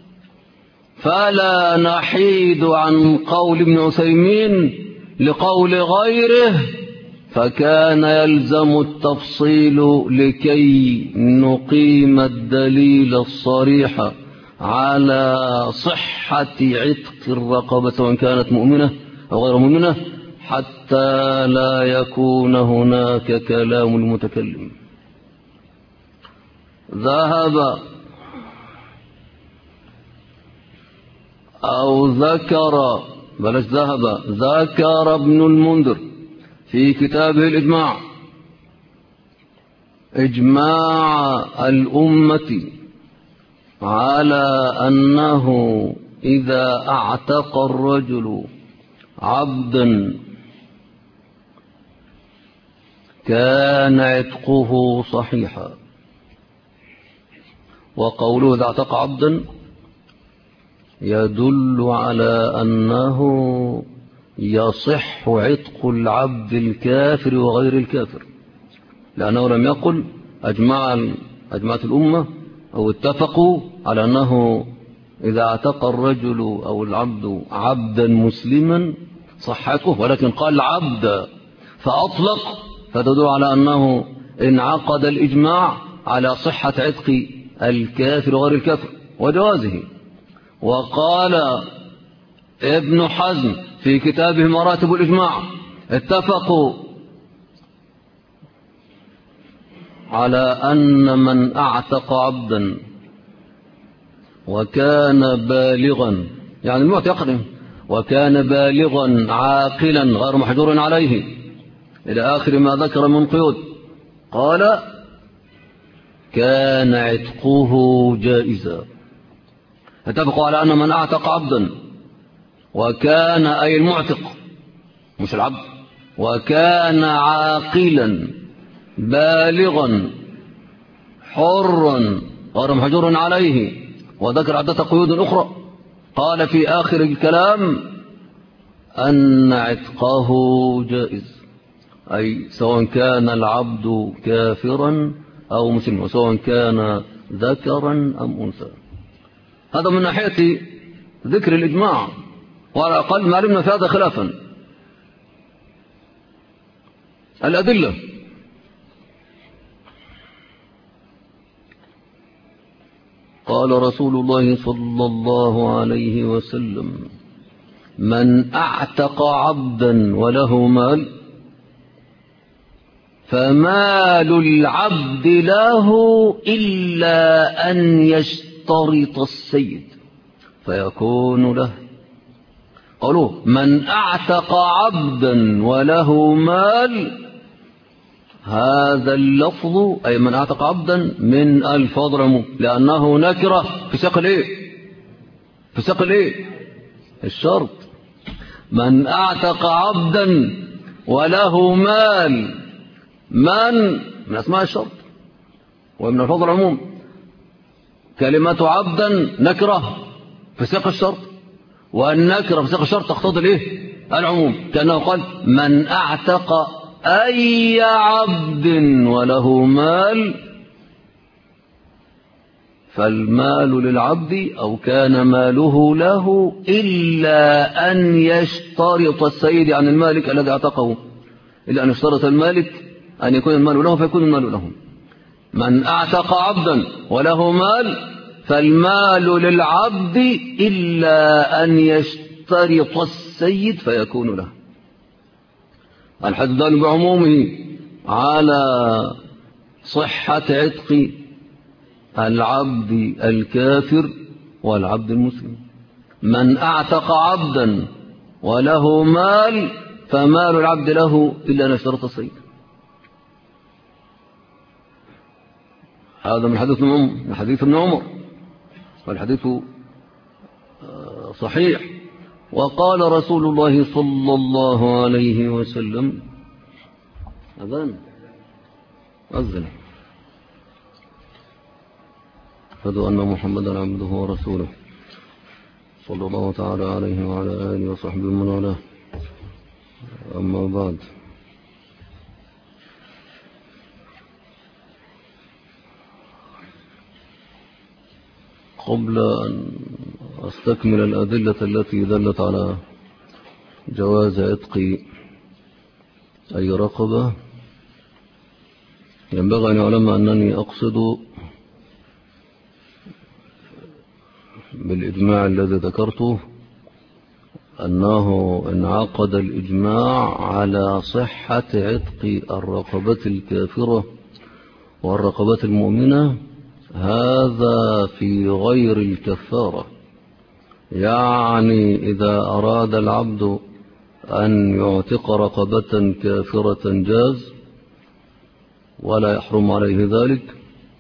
فلا نحيد عن قول ابن عثيمين لقول غيره، فكان يلزم التفصيل لكي نقيم الدليل الصريح على صحة عتق الرقبة سواء كانت مؤمنة أو غير مؤمنة، حتى لا يكون هناك كلام المتكلم. ذهب أو ذكر، بلاش ذهب، ذكر ابن المنذر في كتابه الإجماع إجماع الأمة على أنه إذا اعتق الرجل عبدا كان عتقه صحيحا. وقوله إذا اعتق عبدا يدل على أنه يصح عتق العبد الكافر وغير الكافر، لأنه لم يقل أجمعت الأمة أو اتفقوا على أنه إذا اعتق الرجل أو العبد عبدا مسلما صح عتقه، ولكن قال عبد فأطلق، فتدل على أنه انعقد الإجماع على صحة عتق الكافر وغير الكافر وجوازه. وقال ابن حزم في كتابه مراتب الإجماع اتفقوا على أن من اعتق عبدا وكان بالغا، يعني المعتق وكان بالغا عاقلا غير محجور عليه إلى آخر ما ذكر من قيود، قال كان عتقه جائزا. اتفقوا على أن من اعتق عبدا وكان، أي المعتق مش العبد، وكان عاقلا بالغا حرا غير محجور عليه، وذكر عدة قيود أخرى، قال في آخر الكلام أن عتقه جائز، أي سواء كان العبد كافرا أو مسلما، وسواء كان ذكرا أم أنثى. هذا من ناحية ذكر الإجماع، وعلى الأقل ما علمنا في هذا خلافا. الأدلة: قال رسول الله صلى الله عليه وسلم: من اعتق عبدا وله مال فمال العبد له إلا أن يشترط السيد فيكون له. قالوا من اعتق عبدا وله مال، هذا اللفظ أي من اعتق عبدا من ألفاظ العموم، لأنه نكرة في سياق الايه؟ في سياق الايه؟ الشرط. من اعتق عبدا وله مال، من أسماء الشرط ومن ألفاظ العموم. كلمة عبدا نكرة في سياق الشرط، والنكرة في سياق الشرط تقتضي الايه؟ العموم، كأنه قال من اعتق أي عبد وله مال، فالمال للعبد أو كان ماله له إلا أن يشترط السيد عن المالك الذي اعتقه، إلا أن يشترط المالك أن يكون المال له فيكون المال له. من أعتق عبدا وله مال فالمال للعبد إلا أن يشترط السيد فيكون له. الحديث دال بعمومه على صحة عتق العبد الكافر والعبد المسلم. من أعتق عبدا وله مال فمال العبد له إلا أن يشترط السيد. هذا من حديث ابن عمر والحديث صحيح. وقال رسول الله صلى الله عليه وسلم أذن أشهد أن محمدا عبده ورسوله صلى الله تعالى عليه وعلى آله وصحبه ومن والاه. أما بعد، قبل أن أستكمل الأدلة التي دلت على جواز عتق أي رقبة، ينبغي أن يعلم أنني أقصد بالإجماع الذي ذكرته أنه انعقد الإجماع على صحة عتق الرقبة الكافرة والرقبة المؤمنة، هذا في غير الكفارة. يعني إذا أراد العبد أن يعتق رقبة كافرة جاز ولا يحرم عليه ذلك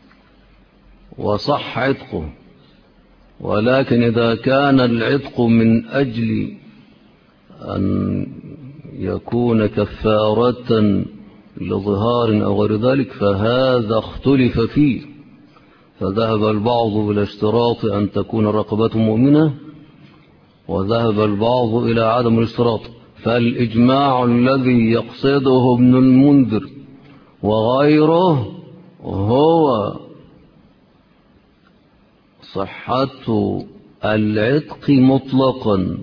وصح عتقه، ولكن إذا كان العتق من أجل أن يكون كفارة لظهار أو غير ذلك فهذا اختلف فيه، فذهب البعض إلى اشتراط أن تكون الرقبة مؤمنة وذهب البعض إلى عدم الاشتراط. فالإجماع الذي يقصده ابن المنذر وغيره هو صحة العتق مطلقا،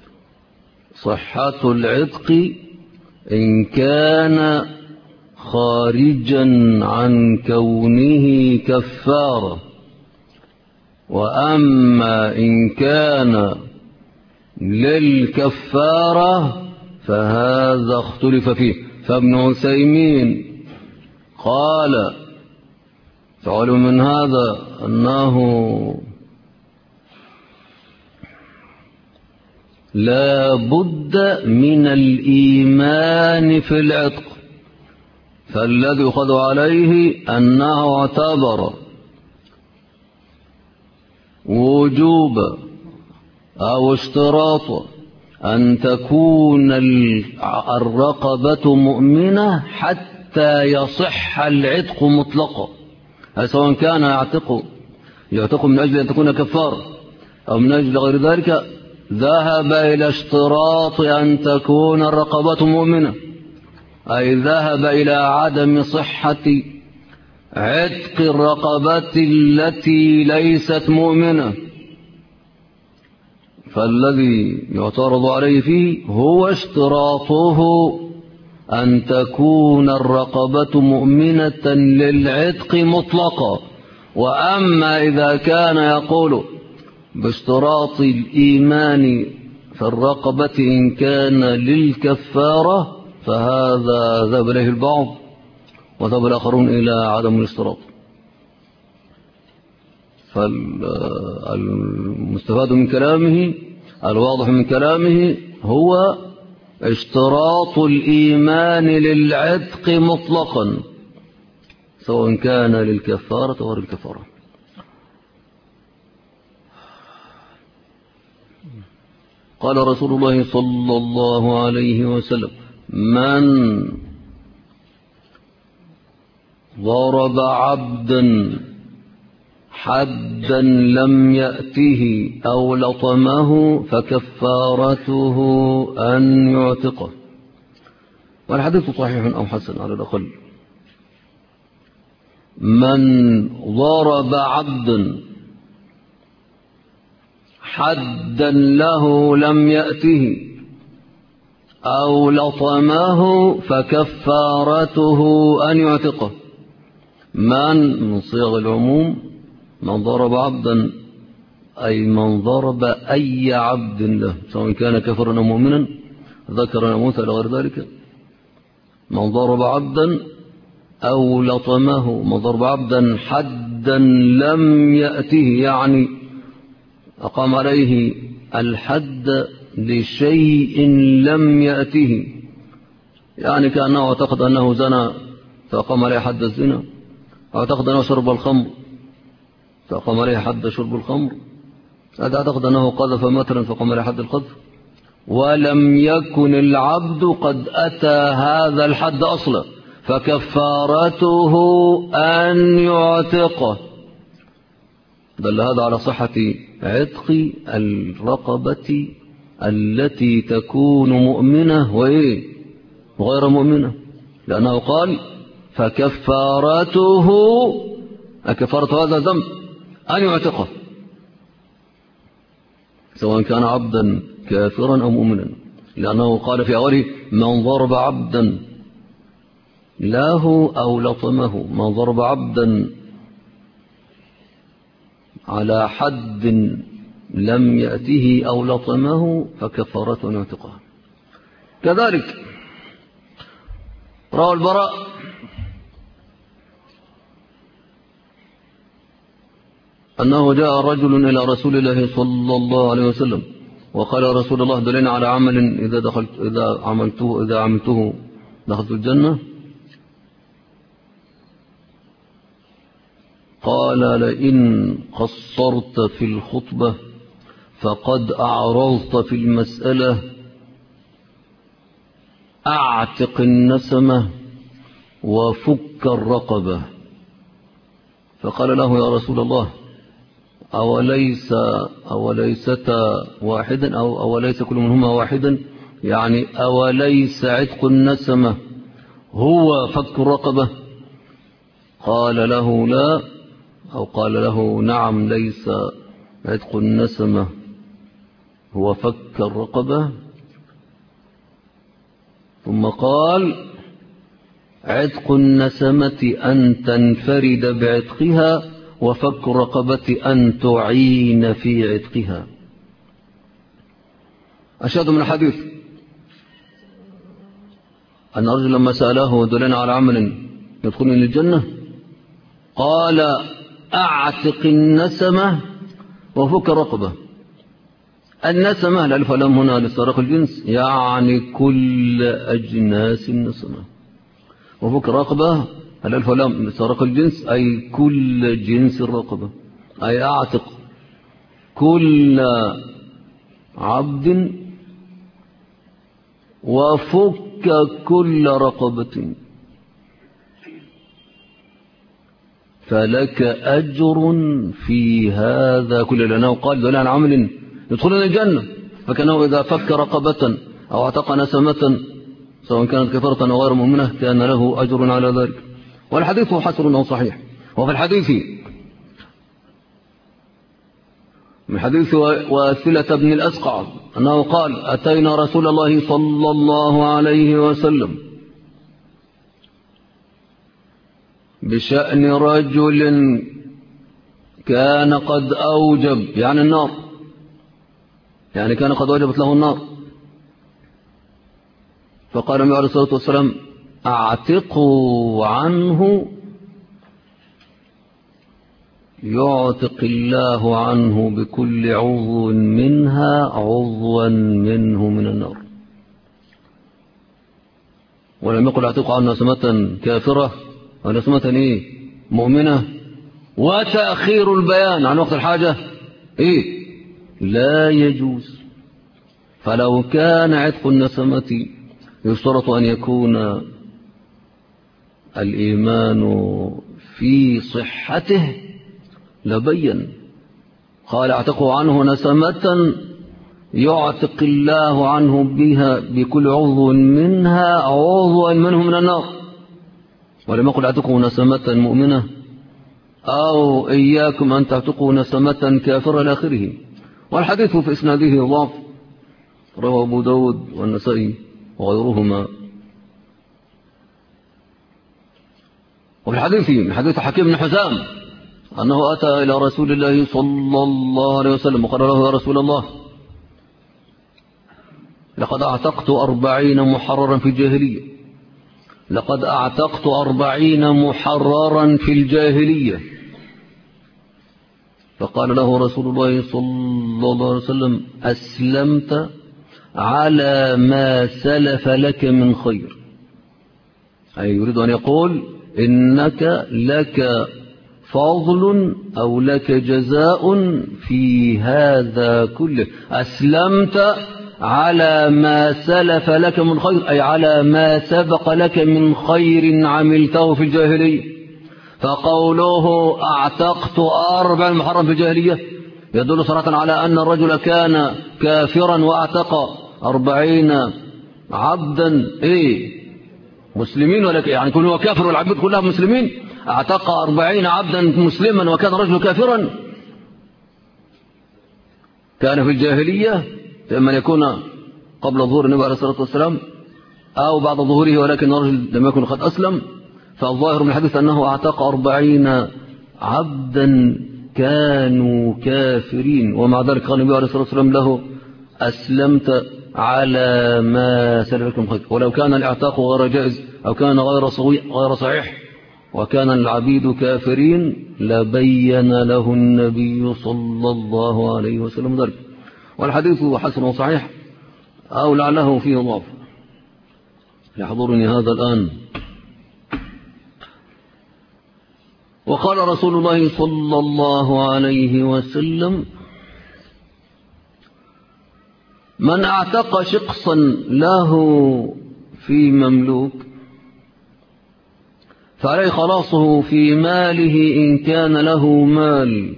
صحة العتق إن كان خارجا عن كونه كفارة، وأما إن كان للكفارة فهذا اختلف فيه. فابن عثيمين قال تعلم من هذا أنه لا بد من الإيمان في العتق، فالذي يؤخذ عليه أنه اعتبر وجوب أو اشتراط أن تكون الرقبة مؤمنة حتى يصح العتق مطلقا، سواء كان يعتق من أجل أن تكون كفارة أو من أجل غير ذلك، ذهب إلى اشتراط أن تكون الرقبة مؤمنة، أي ذهب إلى عدم صحة عتق الرقبة التي ليست مؤمنة. فالذي يعترض عليه فيه هو اشتراطه أن تكون الرقبة مؤمنة للعتق مطلقا. وأما إذا كان يقول باشتراط الإيمان في الرقبة إن كان للكفارة فهذا ذهب إليه البعض وذهب الآخرون إلى عدم الاشتراط. فالمستفاد من كلامه الواضح من كلامه هو اشتراط الإيمان للعتق مطلقا سواء كان للكفارة أو غير الكفارة. قال رسول الله صلى الله عليه وسلم من ضرب عبدا حدا لم يأته أو لطمه فكفارته أن يعتقه. والحديث صحيح أو حسن على الأقل. من ضرب عبدا حدا له لم يأته أو لطمه فكفارته أن يعتقه. من صيغ العموم من ضرب عبدا أي من ضرب أي عبد له سواء كان كافرا أو مؤمنا ذكرا أو أنثى إلى غير ذلك. من ضرب عبدا أو لطمه، من ضرب عبدا حدا لم يأته يعني أقام عليه الحد لشيء لم يأته، يعني كأنه اعتقد أنه زنى فأقام عليه حد الزنا، اعتقد أنه شرب الخمر فأقام عليه حد شرب الخمر، اعتقد أنه قذف مثلا فأقام عليه حد القذف، ولم يكن العبد قد أتى هذا الحد أصلا فكفارته أن يعتقه. دل هذا على صحة عتق الرقبة التي تكون مؤمنة وغير مؤمنة، لأنه قال فكفارته كفارة هذا ذنب أن يعتقه سواء كان عبدا كافرا أو مؤمنا، لأنه قال في أوله من ضرب عبدا له أو لطمه، من ضرب عبدا على حد لم يأته أو لطمه فكفارته أن يعتقه. كذلك روى البراء أنه جاء رجل إلى رسول الله صلى الله عليه وسلم وقال يا رسول الله دلنا على عمل إذا عملته دخلت الجنة. قال لئن قصرت في الخطبة فقد أعرضت في المسألة، أعتق النسمة وفك الرقبة. فقال له يا رسول الله أوليستا واحدا أو أوليس كل منهما واحدا، يعني أوليس عتق النسمة هو فك الرقبة؟ قال له لا، أو قال له نعم ليس عتق النسمة هو فك الرقبة، ثم قال عتق النسمة أن تنفرد بعتقها وفك الرقبة أن تعين في عتقها. أشهد من الحديث أن رجلا لما سأله دلنا على عمل يدخلني للجنة قال أعتق النسمة وفك الرقبة. النسمة الألف واللام هنا لاستغراق الجنس، يعني كل أجناس النسمة، وفك الرقبة الألف واللام لاستغراق الجنس أي كل جنس الرقبة، أي أعتق كل عبد وفك كل رقبة، فلك أجر في هذا كله، لأنه قال دون عن عمل يدخلون الجنة، فكانه إذا فك رقبة أو اعتق نسمة سواء كانت كفرة أو غير مؤمنة كان له أجر على ذلك. والحديث حسن أو صحيح. وفي الحديث من حديث واثلة بن الأسقع أنه قال أتينا رسول الله صلى الله عليه وسلم بشأن رجل كان قد أوجب، يعني النار، يعني كان قد وجبت له النار، فقال النبي عليه الصلاة والسلام أعتقوا عنه يعتق الله عنه بكل عضو منها عضوا منه من النار. ولم يقل اعتقوا عنه نسمة كافرة ونسمة مؤمنة. وتأخير البيان عن وقت الحاجة لا يجوز. فلو كان عتق النسمة يشترط أن يكون الإيمان في صحته لبين. قال اعتقوا عنه نسمة يعتق الله عنه بها بكل عضو منها عضوا منه من النار. ولم يقل اعتقوا نسمة مؤمنة أو إياكم أن تعتقوا نسمة كافرة إلى آخره. والحديث في إسناده ضعف، رواه أبو داود والنسائي وغيرهما. وفي الحديث من حديث حكيم بن حزام أنه أتى إلى رسول الله صلى الله عليه وسلم وقال له: يا رسول الله، لقد أعتقت 40 محررا في الجاهلية، لقد أعتقت 40 محررا في الجاهلية. فقال له رسول الله صلى الله عليه وسلم: أسلمت على ما سلف لك من خير. أي يريد أن يقول إنك لك فضل أو لك جزاء في هذا كله. أسلمت على ما سلف لك من خير، أي على ما سبق لك من خير عملته في الجاهلية. فقوله أعتقت 40 محرم في الجاهلية يدل صراحة على أن الرجل كان كافرا وأعتق 40 عبدا مسلمين، ولكن يعني كل هو كافر والعبيد كلها مسلمين. اعتق 40 عبدا مسلما وكان رجل كافرا. كان في الجاهلية إما أن يكون قبل ظهور النبي عليه الصلاة والسلام أو بعد ظهوره، ولكن الرجل لم يكن قد أسلم. فالظاهر من الحديث أنه اعتق 40 عبدا كانوا كافرين، ومع ذلك قال النبي عليه الصلاة والسلام له: أسلمت على ما سلف لكم خير. ولو كان الاعتاق غير جائز أو كان غير صحيح وكان العبيد كافرين لبين له النبي صلى الله عليه وسلم ذلك. والحديث حسن وصحيح أو لعله فيه ضعف. يحضرني هذا الآن. وقال رسول الله صلى الله عليه وسلم: من اعتق شقصا له في مملوك فعليه خلاصه في ماله إن كان له مال،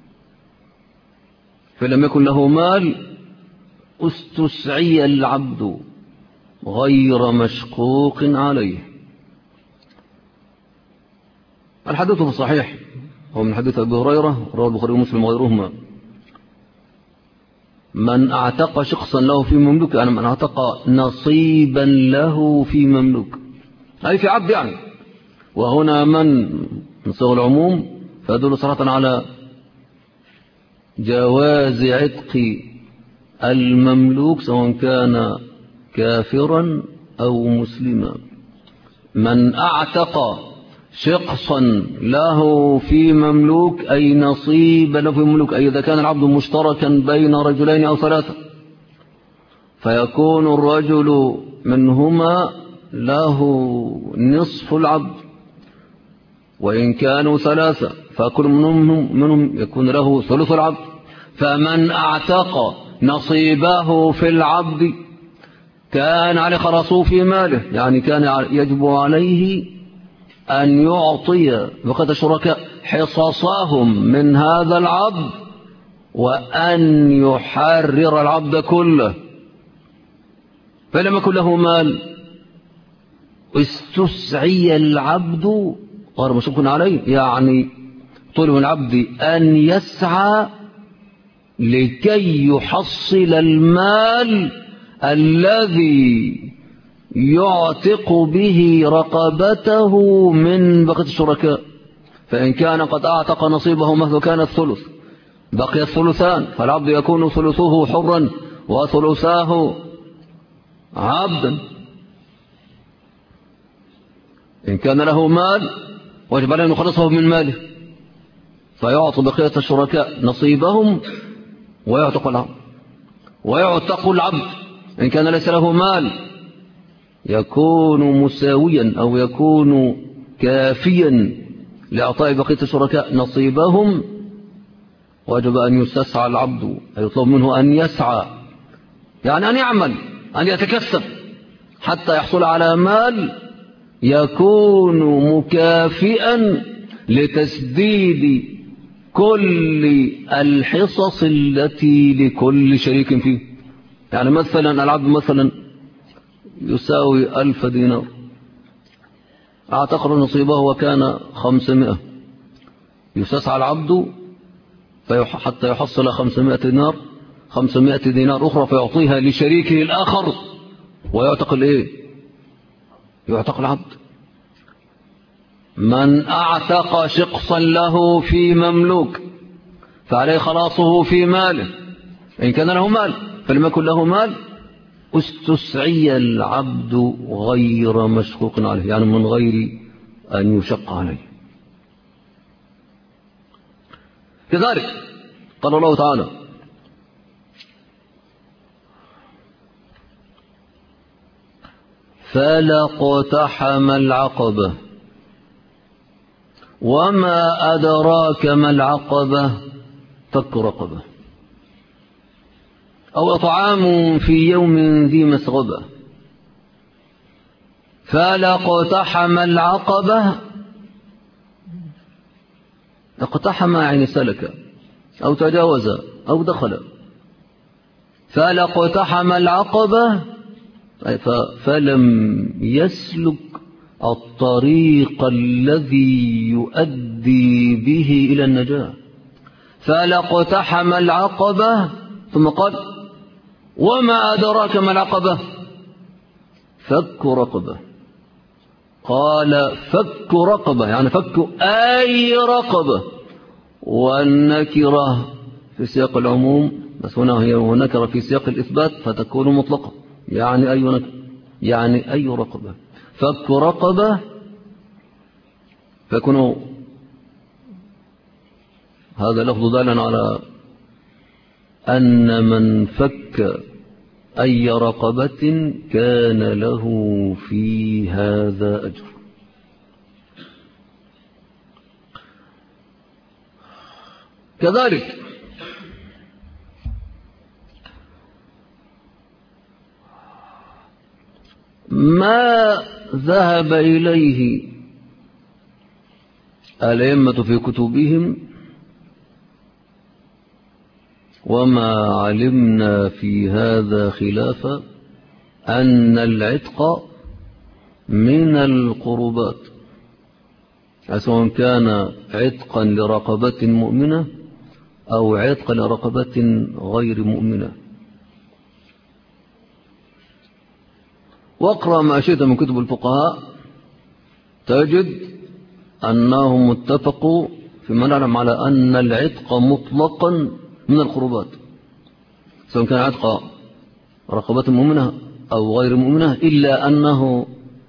فلم يكن له مال استسعي العبد غير مشقوق عليه. الحديث في الصحيح هو من حديث أبي هريرة رواه البخاري ومسلم وغيرهما: من اعتق شخصا له في مملوك، يعني من اعتق نصيبا له في مملوك، أي في عبد يعني. وهنا من صيغ العموم فيدل صراحة على جواز عتق المملوك سواء كان كافرا أو مسلما. من اعتق شخصا له في مملوك أي نصيب له في مملوك، أي إذا كان العبد مشتركا بين رجلين أو ثلاثة فيكون الرجل منهما له نصف العبد، وإن كانوا ثلاثة فكل منهم يكون له ثلث العبد. فمن اعتق نصيبه في العبد كان عليه خلاصه في ماله، يعني كان يجب عليه أن يعطي بقية الشركاء حصصهم من هذا العبد وأن يحرر العبد كله. فلم يكن له مال استسعي العبد غير مشقوق عليه، يعني طلب العبد أن يسعى لكي يحصل المال الذي يعتق به رقبته من بقية الشركاء. فإن كان قد أعتق نصيبه مثل كان الثلث بقي الثلثان، فالعبد يكون ثلثه حرا وثلثاه عبدا. إن كان له مال وجب عليه أن يخلصه من ماله فيعطي بقية الشركاء نصيبهم ويعتق العبد. ويعتق العبد إن كان ليس له مال يكون مساويا أو يكون كافيا لإعطاء بقية الشركاء نصيبهم، وجب أن يستسعى العبد، أي يطلب منه أن يسعى، يعني أن يعمل، أن يتكسب حتى يحصل على مال يكون مكافئا لتسديد كل الحصص التي لكل شريك فيه. يعني مثلا العبد مثلا يساوي 1000 دينار، اعتق نصيبه وكان 500، يستسعى العبد حتى يحصل 500 دينار أخرى فيعطيها لشريكه الآخر ويعتق يعتق العبد. من أعتق شقصا له في مملوك فعليه خلاصه في ماله، إن كان له مال، فلم يكن له مال استسعي العبد غير مشقوق عليه، يعني من غير أن يشق عليه. كذلك قال الله تعالى: فلا اقتحم العقبة وما أدراك ما العقبة فك رقبة أو إطعام في يوم ذي مسغبة. فلا اقتحم العقبة، اقتحم يعني سلك أو تجاوز أو دخل. فلا اقتحم العقبة فلم يسلك الطريق الذي يؤدي به إلى النجاة. فلا اقتحم العقبة، ثم قال: وما أدراك ما العقبة فك رقبة. قال: فك رقبة يعني فك أي رقبة، والنكرة في سياق العموم، بس هنا هي نكرة في سياق الإثبات فتكون مطلقة، يعني أي نكرة، يعني أي رقبة. فك رقبة فيكون هذا لفظ دالا على أن من فك أي رقبة كان له في هذا أجر. كذلك ما ذهب إليه الأئمة في كتبهم وما علمنا في هذا خلافا، أن العتق من القربات، سواء كان عتقا لرقبة مؤمنة أو عتق لرقبة غير مؤمنة. واقرأ ما شئت من كتب الفقهاء تجد أنهم اتفقوا فيما نعلم على أن العتق مطلقا من القربات، سواء كان عتق رقبة مؤمنة أو غير مؤمنة، إلا أنه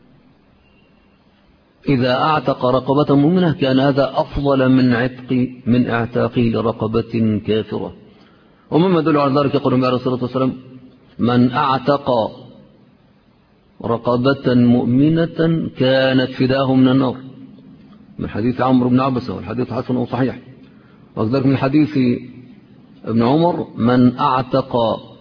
إذا أعتق رقبة مؤمنة كان هذا أفضل من اعتاقه لرقبة كافرة. ومما يدل على ذلك يقول النبي عليه الصلاة والسلام: من أعتق رقبة مؤمنة كانت فداه من النار، من حديث عمرو بن عبسة، والحديث حسن وصحيح. وكذلك من حديث ابن عمر: من أعتق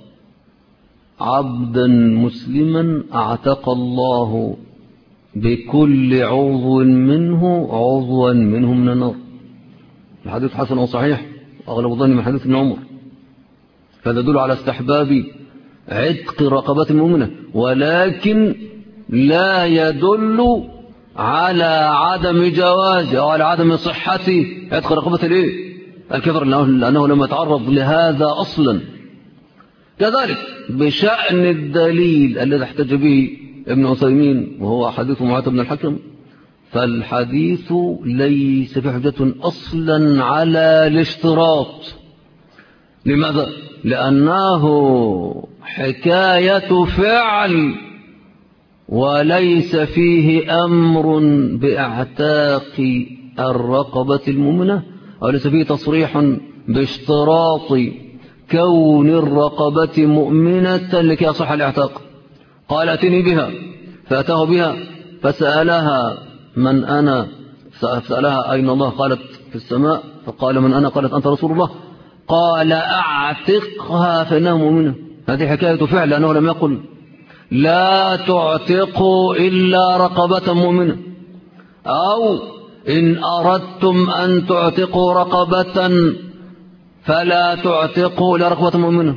عبدا مسلما أعتق الله بكل عضو منه عضوا منه من النار. الحديث حسن وصحيح، أغلب ظني من حديث ابن عمر. فهذا يدل على استحباب عتق رقبة مؤمنة، ولكن لا يدل على عدم جواز أو على عدم صحة عتق رقبة الكفر، لأنه لم يتعرض لهذا أصلا. كذلك بشأن الدليل الذي احتج به ابن عثيمين وهو حديث معاذ بن الحكم، فالحديث ليس في حجة أصلا على الاشتراط. لماذا؟ لأنه حكاية فعل وليس فيه أمر باعتاق الرقبة المؤمنة، وليس فيه تصريح باشتراط كون الرقبة مؤمنة لكي يصح الاعتاق. قال: اتني بها، فأتاه بها فسألها: من أنا؟ فسألها: أين الله؟ قالت: في السماء. فقال: من أنا؟ قالت: أنت رسول الله. قال: أعتقها فإنها مؤمنة. هذه حكاية فعل، لأنه لم يقل لا تعتقوا إلا رقبة مؤمنة، أو إن أردتم أن تعتقوا رقبة فلا تعتقوا إلا رقبة مؤمنة،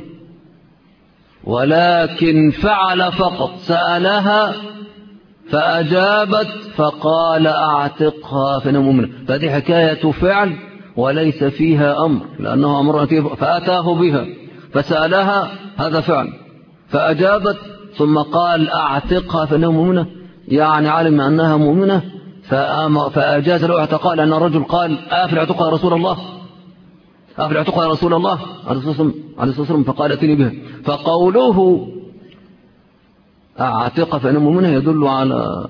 ولكن فعل فقط، سألها فأجابت فقال: أعتقها فإنها مؤمنة. فهذه حكاية فعل وليس فيها أمر، لأنه أمر فأتاه بها فسألها، هذا فعل، فأجابت ثم قال: أعتقها فإنها مؤمنة، يعني علم أنها مؤمنة فأجاز له اعتقاء، لأن الرجل قال آفل اعتقاء يا رسول الله، آفل اعتقاء يا رسول الله عليه الصلاة والسلام، فقال ائتني بها. فقوله أعتق فإن منها يدل على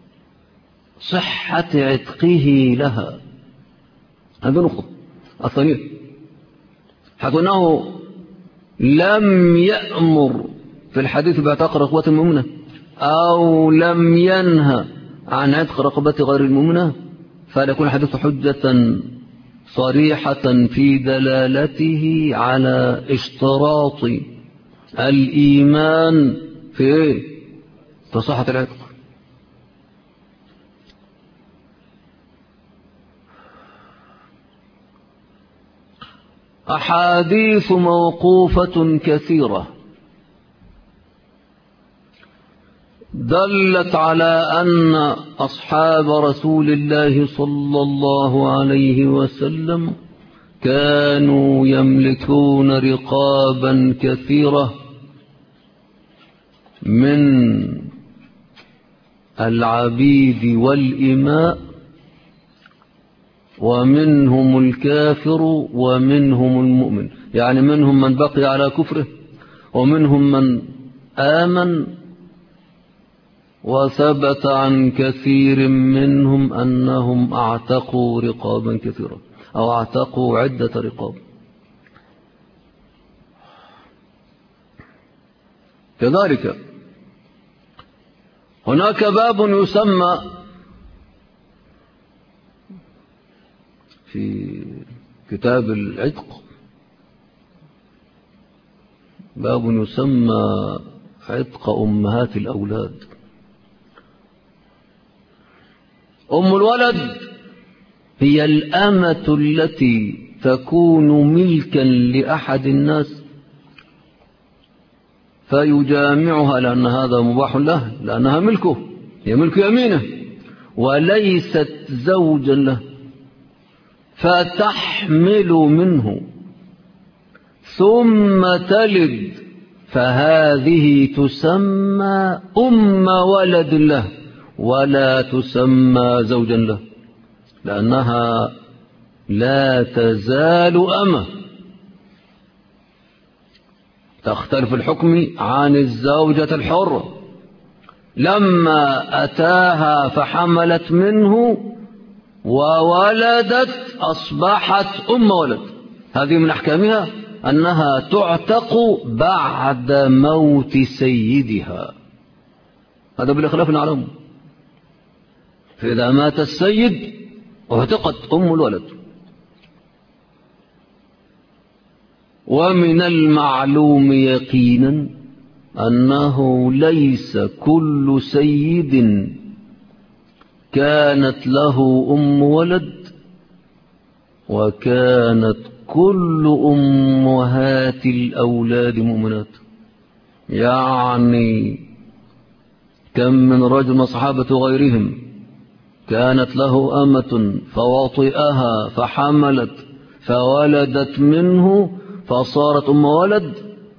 صحة عتقه لها. هذه نقطة الثانية، حيث أنه لم يأمر في الحديث باعتاق رقبة المؤمنة أو لم ينهى عن عتق رقبة غير المؤمنة، فلا يكون الحديث حجة صريحة في دلالته على اشتراط الإيمان في صحة العتق. أحاديث موقوفة كثيرة دلت على أن أصحاب رسول الله صلى الله عليه وسلم كانوا يملكون رقابا كثيرة من العبيد والإماء، ومنهم الكافر ومنهم المؤمن، يعني منهم من بقي على كفره ومنهم من آمن. وثبت عن كثير منهم أنهم اعتقوا رقابا كثيرة أو اعتقوا عدة رقاب. كذلك هناك باب يسمى في كتاب العتق، باب يسمى عتق أمهات الأولاد. أم الولد هي الأمة التي تكون ملكا لأحد الناس فيجامعها، لأن هذا مباح له، لأنها ملكه، هي ملك يمينه وليست زوجا له، فتحمل منه ثم تلد، فهذه تسمى أم ولد له ولا تسمى زوجا له، لأنها لا تزال أمة، تختلف الحكم عن الزوجة الحرة. لما أتاها فحملت منه وولدت أصبحت أم ولد. هذه من أحكامها أنها تعتق بعد موت سيدها، هذا بالخلاف نعلمه. فإذا مات السيد اعتقت أم الولد. ومن المعلوم يقينا أنه ليس كل سيد كانت له أم ولد وكانت كل أمهات الأولاد مؤمنات. يعني كم من رجل من صحابة غيرهم كانت له أمة فواطئها فحملت فولدت منه فصارت أم ولد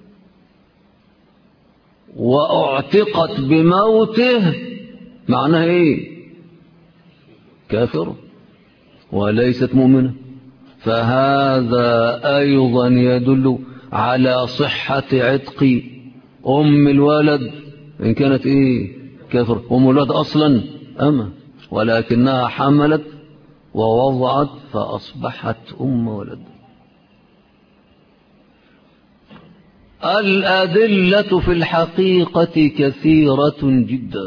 وأعتقت بموته، معناه إيه؟ كافر وليست مؤمنة. فهذا أيضا يدل على صحة عتق أم الولد إن كانت إيه؟ كافر. أم الولد أصلا أمة ولكنها حملت ووضعت فأصبحت أم ولد. الأدلة في الحقيقة كثيرة جدا،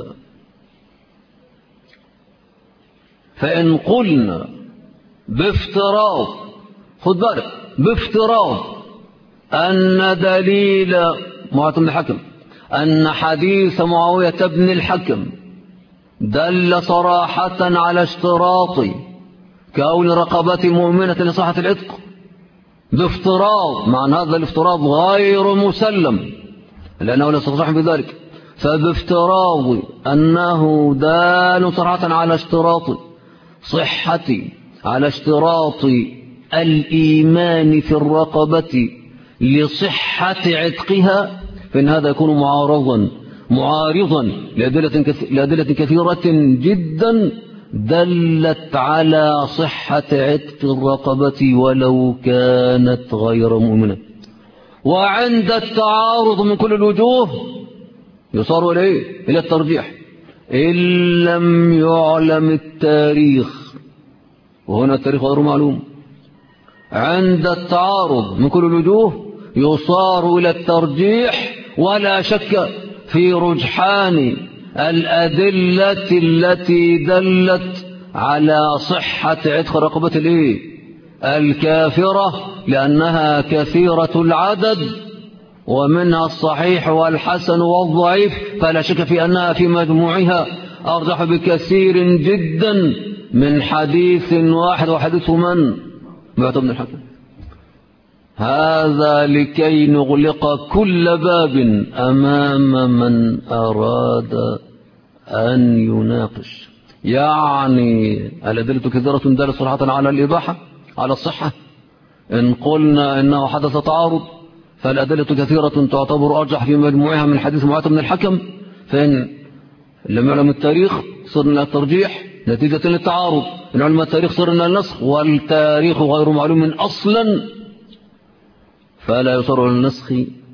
فإن قلنا بافتراض، خذ بالك، بافتراض أن دليل معاوية بن الحكم، أن حديث معاوية بن الحكم دل صراحة على اشتراط كون رقبة مؤمنة لصحة العتق، بافتراض، مع أن هذا الافتراض غير مسلم لأنه لا يصح بذلك، فبافتراض أنه دال صراحة على اشتراط صحة، على اشتراط الإيمان في الرقبة لصحة عتقها، فإن هذا يكون معارضا لأدلة كثيرة جدا دلت على صحة عتق الرقبة ولو كانت غير مؤمنة. وعند التعارض من كل الوجوه يصار إلى الترجيح إن لم يعلم التاريخ، وهنا التاريخ غير معلوم. عند التعارض من كل الوجوه يصار إلى الترجيح، ولا شك في رجحان الأدلة التي دلت على صحة عتق رقبة الكافرة، لأنها كثيرة العدد، ومنها الصحيح والحسن والضعيف، فلا شك في أنها في مجموعها أرجح بكثير جدا من حديث واحد، وحديث من؟ معتمد بن الحكم. هذا لكي نغلق كل باب أمام من أراد أن يناقش. يعني الأدلة كثيرة دالة صراحة على الإباحة، على الصحة. إن قلنا إنه حدث تعارض فالأدلة كثيرة تعتبر أرجح في مجموعها من حديث معتمد بن الحكم، فإن لم يعلم التاريخ صرنا إلى الترجيح نتيجة للتعارض. إن علم التاريخ صرنا إلى النسخ، والتاريخ غير معلوم أصلا فلا يصار إلى النسخ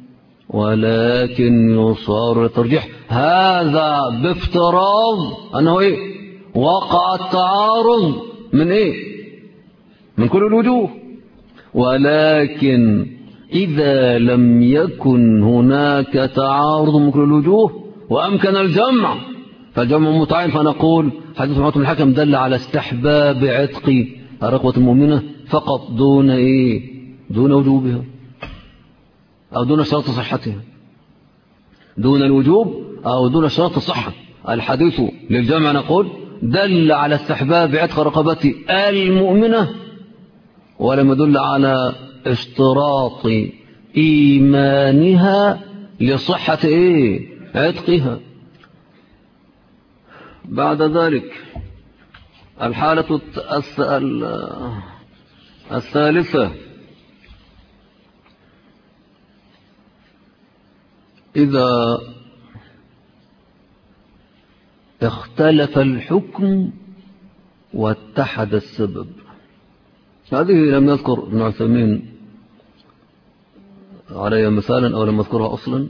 ولكن يصار إلى الترجيح. هذا بافتراض أنه وقع التعارض من كل الوجوه. ولكن إذا لم يكن هناك تعارض من كل الوجوه وأمكن الجمع، فالجمع متعين، فنقول حديث معتمد بن الحكم دل على استحباب عتق الرقبة المؤمنة فقط، دون وجوبها أو دون شرط صحتها، دون الوجوب أو دون شرط الصحة. الحديث للجمع نقول دل على استحباب عتق رقبة المؤمنة، ولم يدل على اشتراط إيمانها لصحة عتقها. بعد ذلك الحالة الثالثة، إذا اختلف الحكم واتحد السبب. هذه لم يذكر ابن عثيمين عليها مثالا أو لم يذكرها أصلا.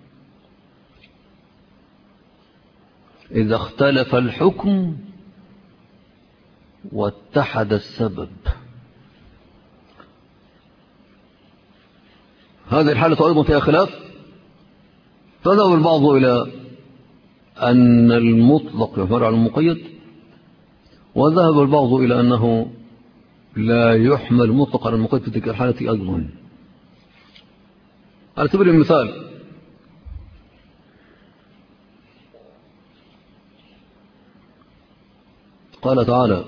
إذا اختلف الحكم واتحد السبب، هذه الحالة أيضا فيها خلاف. فذهب البعض إلى أن المطلق يحمل على المقيد، وذهب البعض إلى أنه لا يحمل مطلق على المقيد في تلك الحالة أيضا. على سبيل المثال قال تعالى: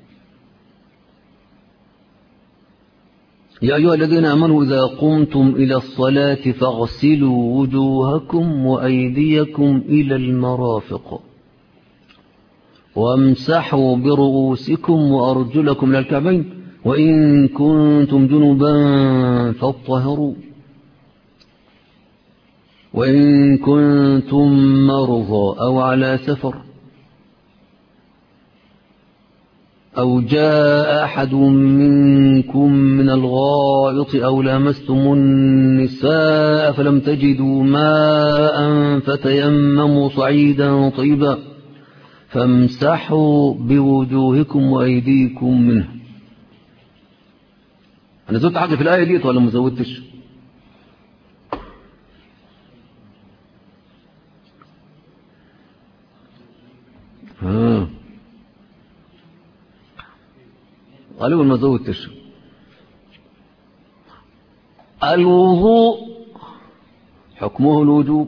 يا أيها الذين آمنوا إذا قمتم إلى الصلاة فاغسلوا وجوهكم وأيديكم إلى المرافق وامسحوا برؤوسكم وأرجلكم إلى الكعبين وإن كنتم جنبا فاطهروا وإن كنتم مرضى أو على سفر أو جاء أحد منكم من الغائط أو لامستم النساء فلم تجدوا ماء فتيمموا صعيدا طيبا فامسحوا بوجوهكم وأيديكم منه. أنا زودت حاجة في الآية دي ولا ما زودتش؟ غالبا ما زودتش. الوضوء حكمه الوجوب،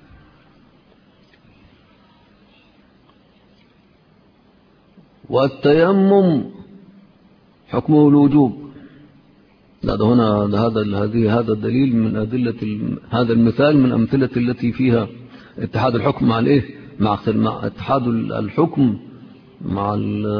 والتيمم حكمه الوجوب. لا ده هنا هذا الدليل من أدلة هذا المثال من أمثلة التي فيها اتحاد الحكم مع مع اتحاد الحكم مع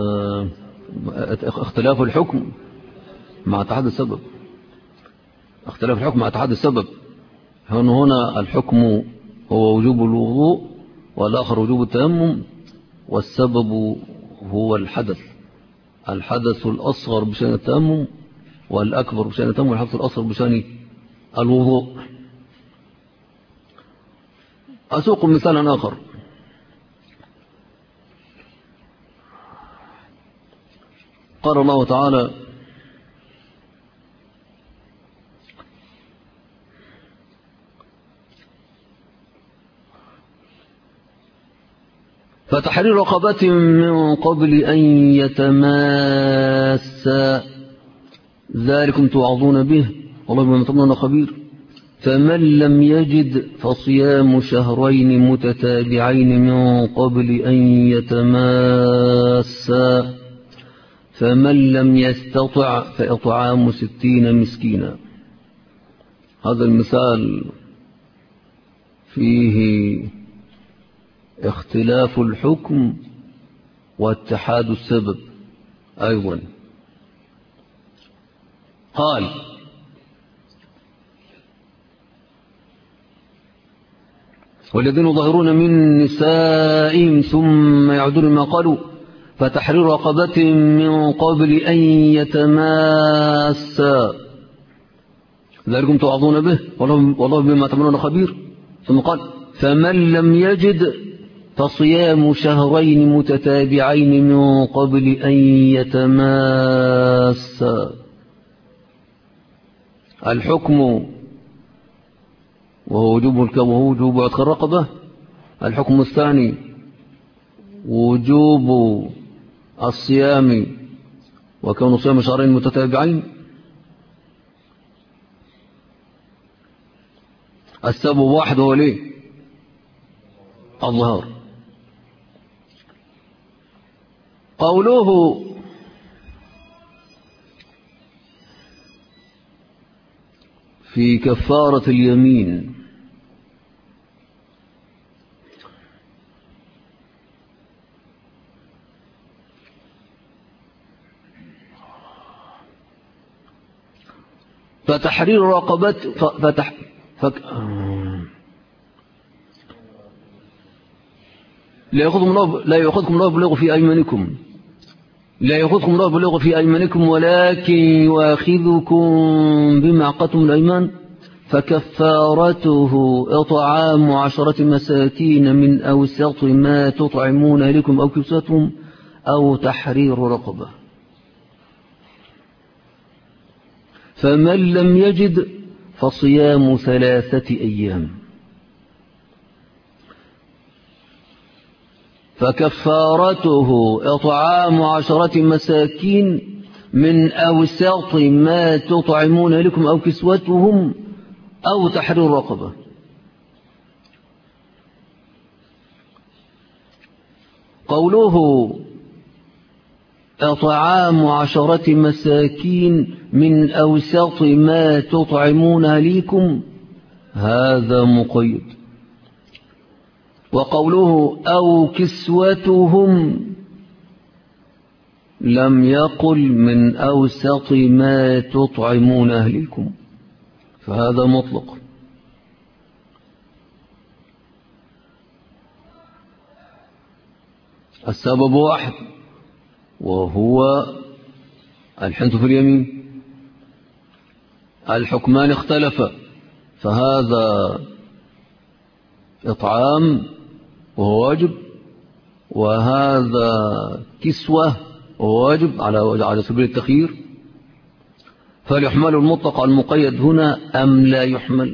اختلاف الحكم مع اتحاد السبب. اختلاف الحكم مع اتحاد السبب. هنا الحكم هو وجوب الوضوء، والآخر وجوب التيمم، والسبب هو الحدث الأصغر بشأن التيمم، والأكبر بشأن التيمم، والحدث الأصغر بشأن الوضوء. أسوق مثالا آخر. قال الله تعالى: فتحرير رقبة من قبل أن يتماسا ذلكم توعظون به والله بما تعملون خبير. فمن لم يجد فصيام شهرين متتابعين من قبل أن يتماسا فمن لم يستطع فإطعام 60 مسكينا. هذا المثال فيه اختلاف الحكم واتحاد السبب أيضا. قال: والذين ظاهرون من نسائهم ثم يعودون ما قالوا فتحرير رقبة من قبل أن يتماسا ذلكم توعظون به والله بما تعملون خبير. ثم قال: فمن لم يجد فصيام شهرين متتابعين من قبل أن يتماسا. الحكم وهو وجوب عتق الرقبة. الحكم الثاني وجوب الصيام وكون صيام شهرين متتابعين. السبب واحد هو ليه؟ الظهار. قوله في كفارة اليمين: فتحرير رقبة لا يأخذكم الله باللغو في أيمانكم ولكن يؤاخذكم بما عقدتم الأيمان فكفارته إطعام 10 مساكين من أوسط ما تطعمون أهلكم أو كسوتهم أو تحرير رقبة. فمن لم يجد فصيام 3 أيام. فكفارته إطعام 10 مساكين من أوسط ما تطعمون لكم أو كسوتهم أو تحرير رقبة. قوله إطعام 10 مساكين من أوسط ما تطعمون أهليكم هذا مقيد. وقوله أو كسوتهم لم يقل من أوسط ما تطعمون أهليكم فهذا مطلق. السبب واحد وهو الحنث في اليمين. الحكمان اختلفا فهذا إطعام وهو واجب وهذا كسوة وهو واجب على سبيل التخيير. فهل يحمل المطلق على المقيد هنا أم لا يحمل؟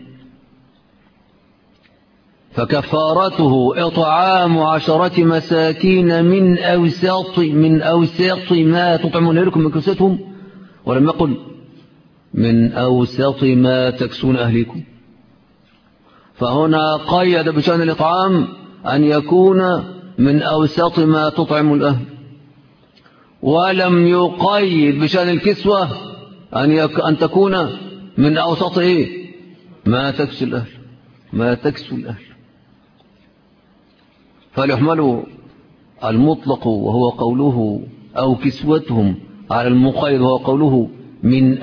فكفارته إطعام 10 مساكين من أوسط ما تطعمون أهلكم من كسوتهم ولم يقل من أوسط ما تكسون أهلكم. فهنا قيد بشأن الإطعام أن يكون من أوسط ما تطعم الأهل ولم يقيد بشأن الكسوة أن تكون من أوسط ما تكسو الأهل. فليحمل المطلق وهو قوله أو كسوتهم على المقيد وهو قوله من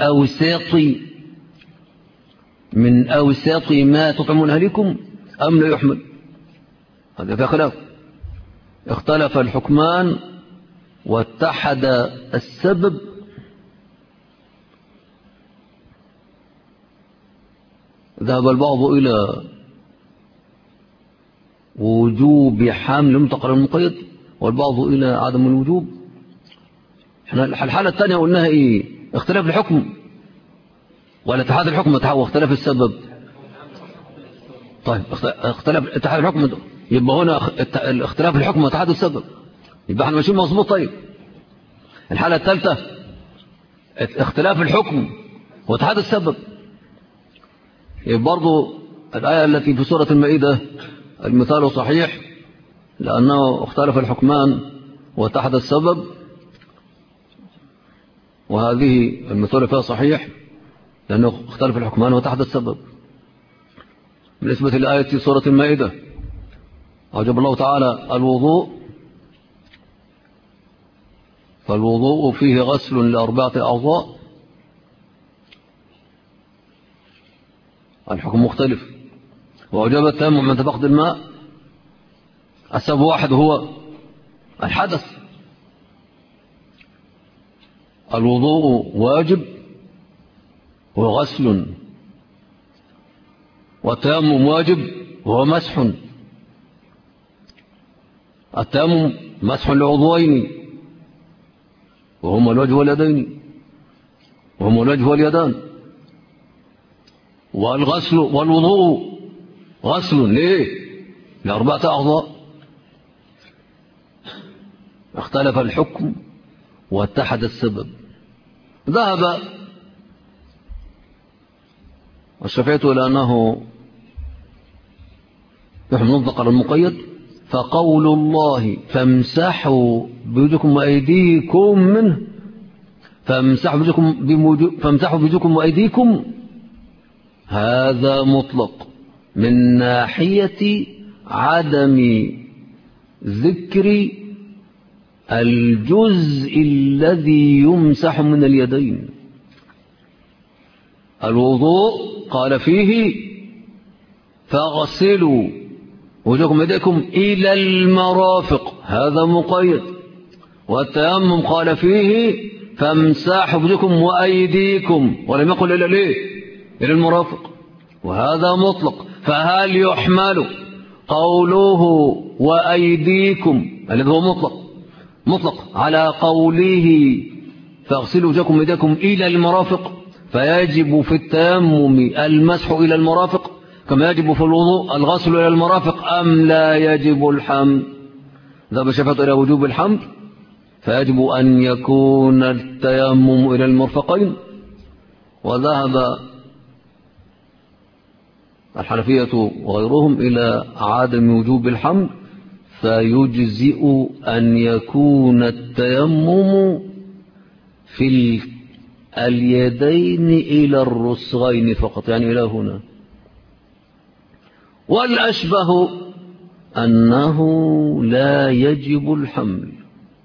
أوسط ما تطعمون أهلكم أم لا يحمل؟ هذا في خلاف. اختلف الحكمان واتحد السبب ذهب البعض إلى وجوب حمل المطلق على المقيد والبعض إلى عدم الوجوب. احنا الحالة الثانية قلناها ايه؟ اختلاف الحكم ولا اتحاد الحكم واختلاف السبب؟ طيب اختلاف اتحاد الحكم يبقى هنا اختلاف الحكم واتحاد السبب، يبقى احنا ماشيين مظبوط. طيب الحالة الثالثة اختلاف الحكم واتحاد السبب، يبقى برضو الآية التي في سورة المائدة المثال صحيح لأنه اختلف الحكمان واتحد السبب، وهذه المثال فيها صحيح لأنه اختلف الحكمان واتحد السبب. بالنسبة لآية في سورة المائدة أوجب الله تعالى الوضوء، فالوضوء فيه غسل لأربعة أعضاء، الحكم مختلف. وأوجب التيمم من تفقد الماء، السبب واحد هو الحدث. الوضوء واجب وغسل، والتيمم واجب وهو مسح. التيمم مسح لعضوين وهما الوجه واليدين، وهما الوجه واليدان. والغسل والوضوء غسل ليه؟ لأربعة أعضاء. اختلف الحكم واتحد السبب. ذهب الشافعية إلى أنه يحمل المطلق على المقيد، فقول الله فامسحوا بوجوهكم وأيديكم منه، فامسحوا بوجوهكم وأيديكم، هذا مطلق من ناحية عدم ذكر الجزء الذي يمسح من اليدين. الوضوء قال فيه فاغسلوا وجوهكم وأيديكم إلى المرافق، هذا مقيد. والتيمم قال فيه فامسحوا بوجوهكم وأيديكم، ولم يقل إلا ليه؟ إلى المرافق، وهذا مطلق. فهل يحمل قوله وأيديكم الذي هو مطلق على قوله فاغسلوا وجوهكم وأيديكم إلى المرافق، فيجب في التيمم المسح إلى المرافق كما يجب في الوضوء الغسل إلى المرافق، أم لا يجب الحمل؟ ذهب الشافعية إلى وجوب الحمل، فيجب أن يكون التيمم إلى المرفقين. وذهب الحنفية وغيرهم إلى عدم وجوب الحمل، فيجزئ أن يكون التيمم في اليدين إلى الرسغين فقط، يعني إلى هنا. والأشبه أنه لا يجب الحمل.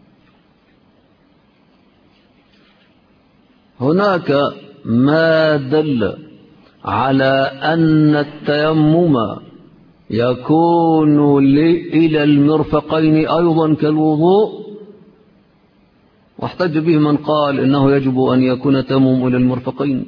هناك ما دل على أن التيمم يكون إلى المرفقين أيضا كالوضوء، واحتج به من قال إنه يجب أن يكون التيمم إلى المرفقين،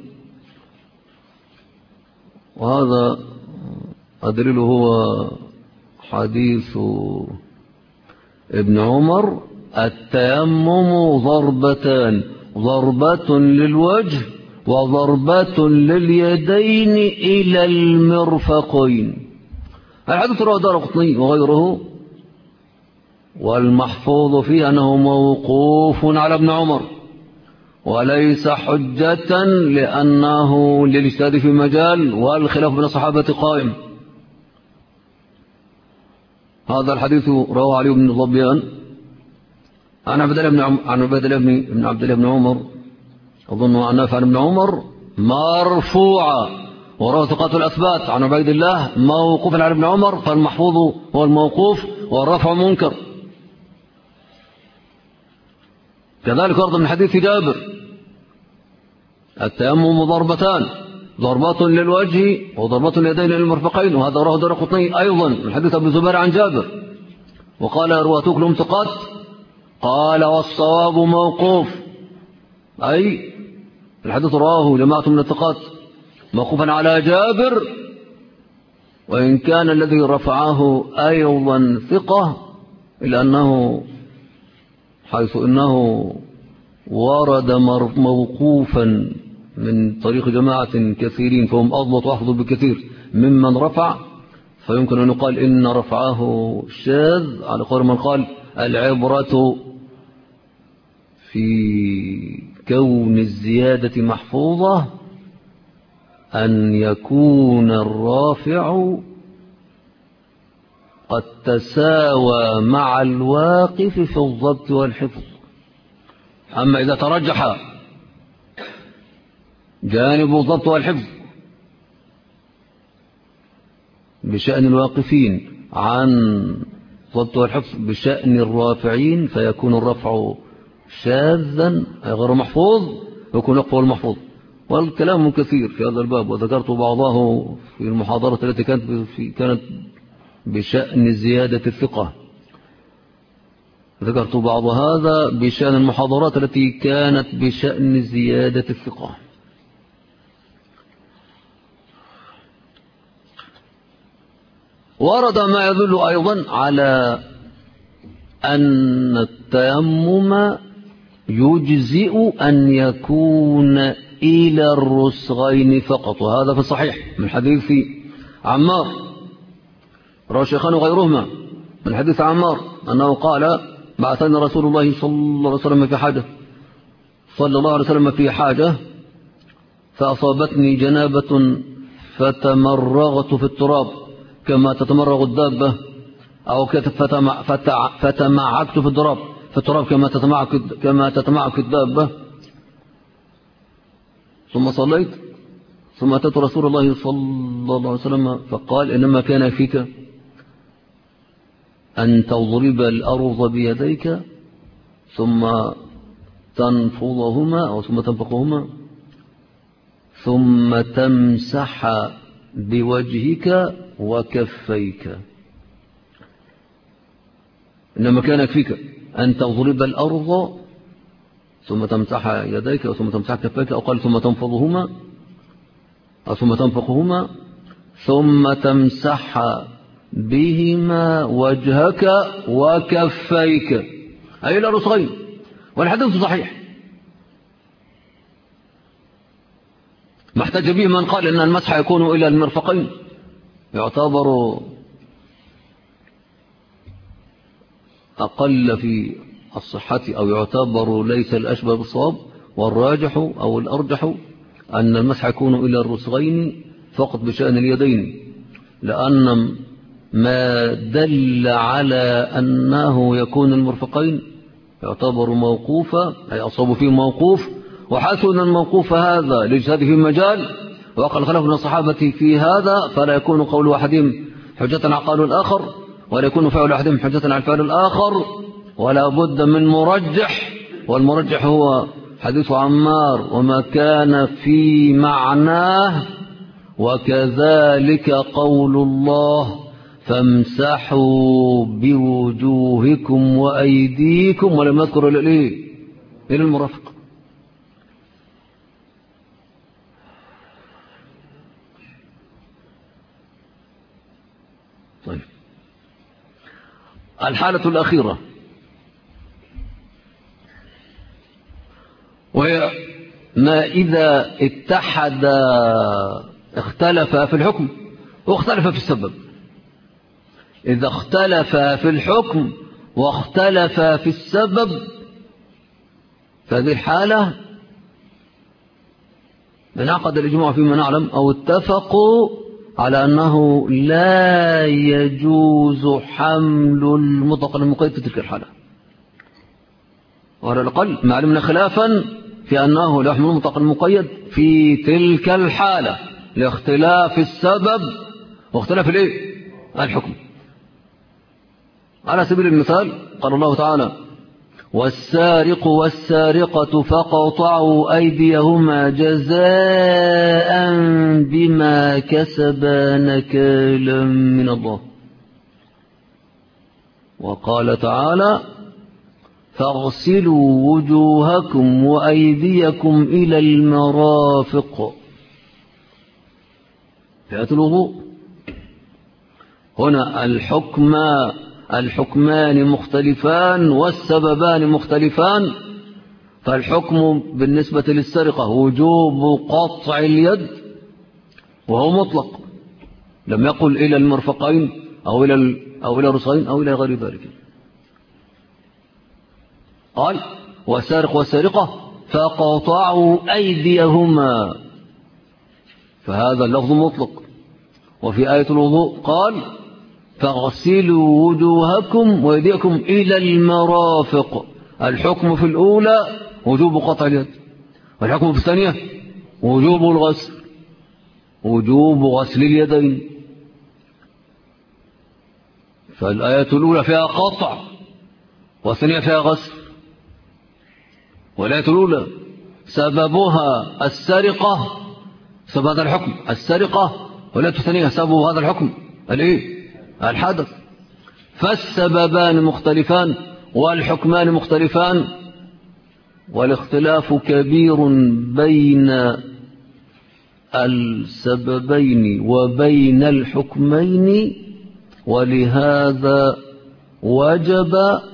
وهذا أدلل هو حديث ابن عمر التيمم ضربتان، ضربة للوجه وضربة لليدين إلى المرفقين. الحديث رواه الدارقطني وغيره، والمحفوظ فيه أنه موقوف على ابن عمر وليس حجة لأنه للاجتهاد في مجال والخلاف بين الصحابة قائم. هذا الحديث رواه علي بن ظبيان عن عبد الله بن عمر، أظن عن نافع عن ابن عمر مرفوعا، ورواه ثقات الأثبات عن عبيد الله موقوفا على ابن عمر، فالمحفوظ هو الموقوف والرفع منكر. كذلك ورد من حديث جابر التيمم ضربتان، ضربة للوجه وضربة لليدين للمرفقين، وهذا رواه الدارقطني أيضا من حديث أبي زبير عن جابر، وقال رواة كلهم ثقات قال والصواب موقوف، أي الحديث رواه جماعة من الثقات موقوفا على جابر، وإن كان الذي رفعه أيضا ثقة، إلا أنه حيث إنه ورد موقوفا من طريق جماعة كثيرين فهم أضبط وأحفظ بكثير ممن رفع، فيمكن أن يقال إن رفعه شاذ، على قول من قال العبرة في كون الزيادة محفوظة أن يكون الرافع قد تساوى مع الواقف في الضبط والحفظ. أما إذا ترجح جانب الضبط والحفظ بشأن الواقفين عن الضبط والحفظ بشأن الرافعين، فيكون الرفع شاذا غير محفوظ، ويكون الوقف المحفوظ. والكلام كثير في هذا الباب، وذكرت بعضه في المحاضرة التي كانت بشأن زيادة الثقة. ذكرت بعض هذا بشأن المحاضرات التي كانت بشأن زيادة الثقة. ورد ما يدل أيضا على أن التيمم يجزئ أن يكون إلى الرسغين فقط، وهذا في الصحيح من حديث عمار رواه الشيخان وغيرهما، من حديث عمار أنه قال بعثني رسول الله صلى الله عليه وسلم في حاجة فأصابتني جنابة فتمرغت في التراب كما تتمرغ الدابة، أو فتمعكت في التراب كما تتمعك الدابة، ثم صليت، ثم أتيت رسول الله صلى الله عليه وسلم فقال إنما كان فيك أن تضرب الأرض بيديك ثم تنفضهما أو ثم تنفقهما ثم تمسح بوجهك وكفيك. إنما كان فيك أن تضرب الأرض ثم تمسح يديك أو ثم تمسح كفيك، أو قال ثم تنفضهما أو ثم تنفقهما ثم تمسح بهما وجهك وكفيك، أي إلى الرسغين. والحديث صحيح، ما احتج به من قال إن المسح يكون إلى المرفقين، يعتبر أقل في الصحة، أو يعتبر ليس الأشبه بالصواب، والراجح أو الأرجح أن المسح يكون إلى الرسغين فقط بشأن اليدين، لأن ما دل على أنه يكون المرفقين يعتبر موقوفا، أي أصاب فيه موقوف، وحسن الموقوف هذا لاجتهاده في المجال، وأقل خلاف من الصحابة في هذا، فلا يكون قول أحدهم حجة على قول الآخر، ولا يكون فعل أحدهم حجة على فعل الآخر، ولا بد من مرجح، والمرجح هو حديث عمار وما كان في معناه، وكذلك قول الله فامسحوا بوجوهكم وأيديكم، ولم يذكر إلى المرافق. طيب، الحالة الأخيرة وهي ما إذا اختلف في الحكم واختلف في السبب. إذا اختلف في الحكم واختلف في السبب، فهذه الحالة انعقد الإجماع فيما نعلم أو اتفقوا على أنه لا يجوز حمل المطلق المقيد في تلك الحالة، وعلى الأقل ما علمنا خلافا في أنه لا يحمل المطلق المقيد في تلك الحالة لاختلاف السبب واختلاف الحكم. على سبيل المثال قال الله تعالى والسارق والسارقة فقطعوا أيديهما جزاء بما كسبا نكالا من الله. وقال تعالى فاغسلوا وجوهكم وأيديكم إلى المرافق. في آية الوضوء هنا الحكمان مختلفان والسببان مختلفان. فالحكم بالنسبة للسرقة وجوب قطع اليد وهو مطلق، لم يقل إلى المرفقين أو إلى الرسغين أو إلى غير ذلك. قال والسارق والسارقة فقطعوا أيديهما، فهذا اللفظ مطلق. وفي آية الوضوء قال فاغسلوا وجوهكم وأيديكم إلى المرافق. الحكم في الأولى وجوب قطع اليد، والحكم في الثانية وجوب الغسل، وجوب غسل اليدين. فالآية الأولى فيها قطع والثانية فيها غسل. والآية الأولى سببها السرقة، سبب هذا الحكم السرقة، والآية الثانية سبب هذا الحكم الحدث. فالسببان مختلفان والحكمان مختلفان، والاختلاف كبير بين السببين وبين الحكمين، ولهذا وجب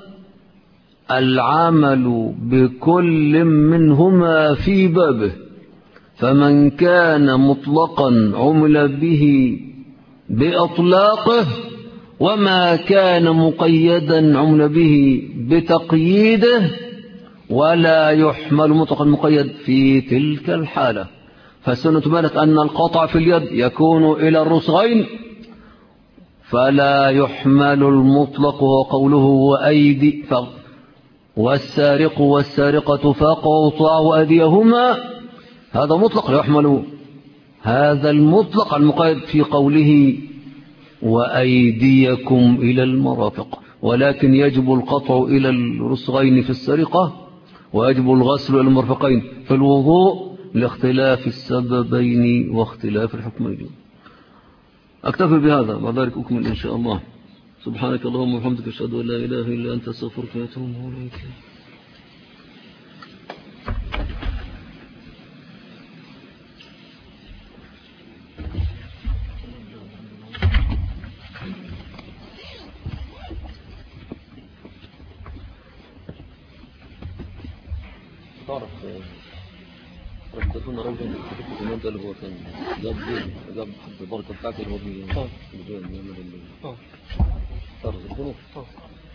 العمل بكل منهما في بابه. فمن كان مطلقا عمل به بإطلاقه، وما كان مقيدا عمل به بتقييده، ولا يحمل مطلقا مقيد في تلك الحالة. فالسنة بانت أن القطع في اليد يكون إلى الرسغين، فلا يحمل المطلق. وقوله وأيدي والسارق والسارقة فقطعوا أيديهما، هذا مطلق لا يحمل هذا المطلق المقيد في قوله وأيديكم إلى المرافق. ولكن يجب القطع إلى الرسغين في السرقة، ويجب الغسل إلى المرفقين في الوضوء، لاختلاف السببين واختلاف الحكمين. أكتفي بهذا، بعد ذلك أكمل إن شاء الله. سبحانك اللهم وبحمدك، أشهد أن لا إله إلا أنت، أستغفرك وأتوب إليك. تعرف رجل كمان ده اللي هو كان جاب البركة بتاعته اللي هو تعرف الخنوق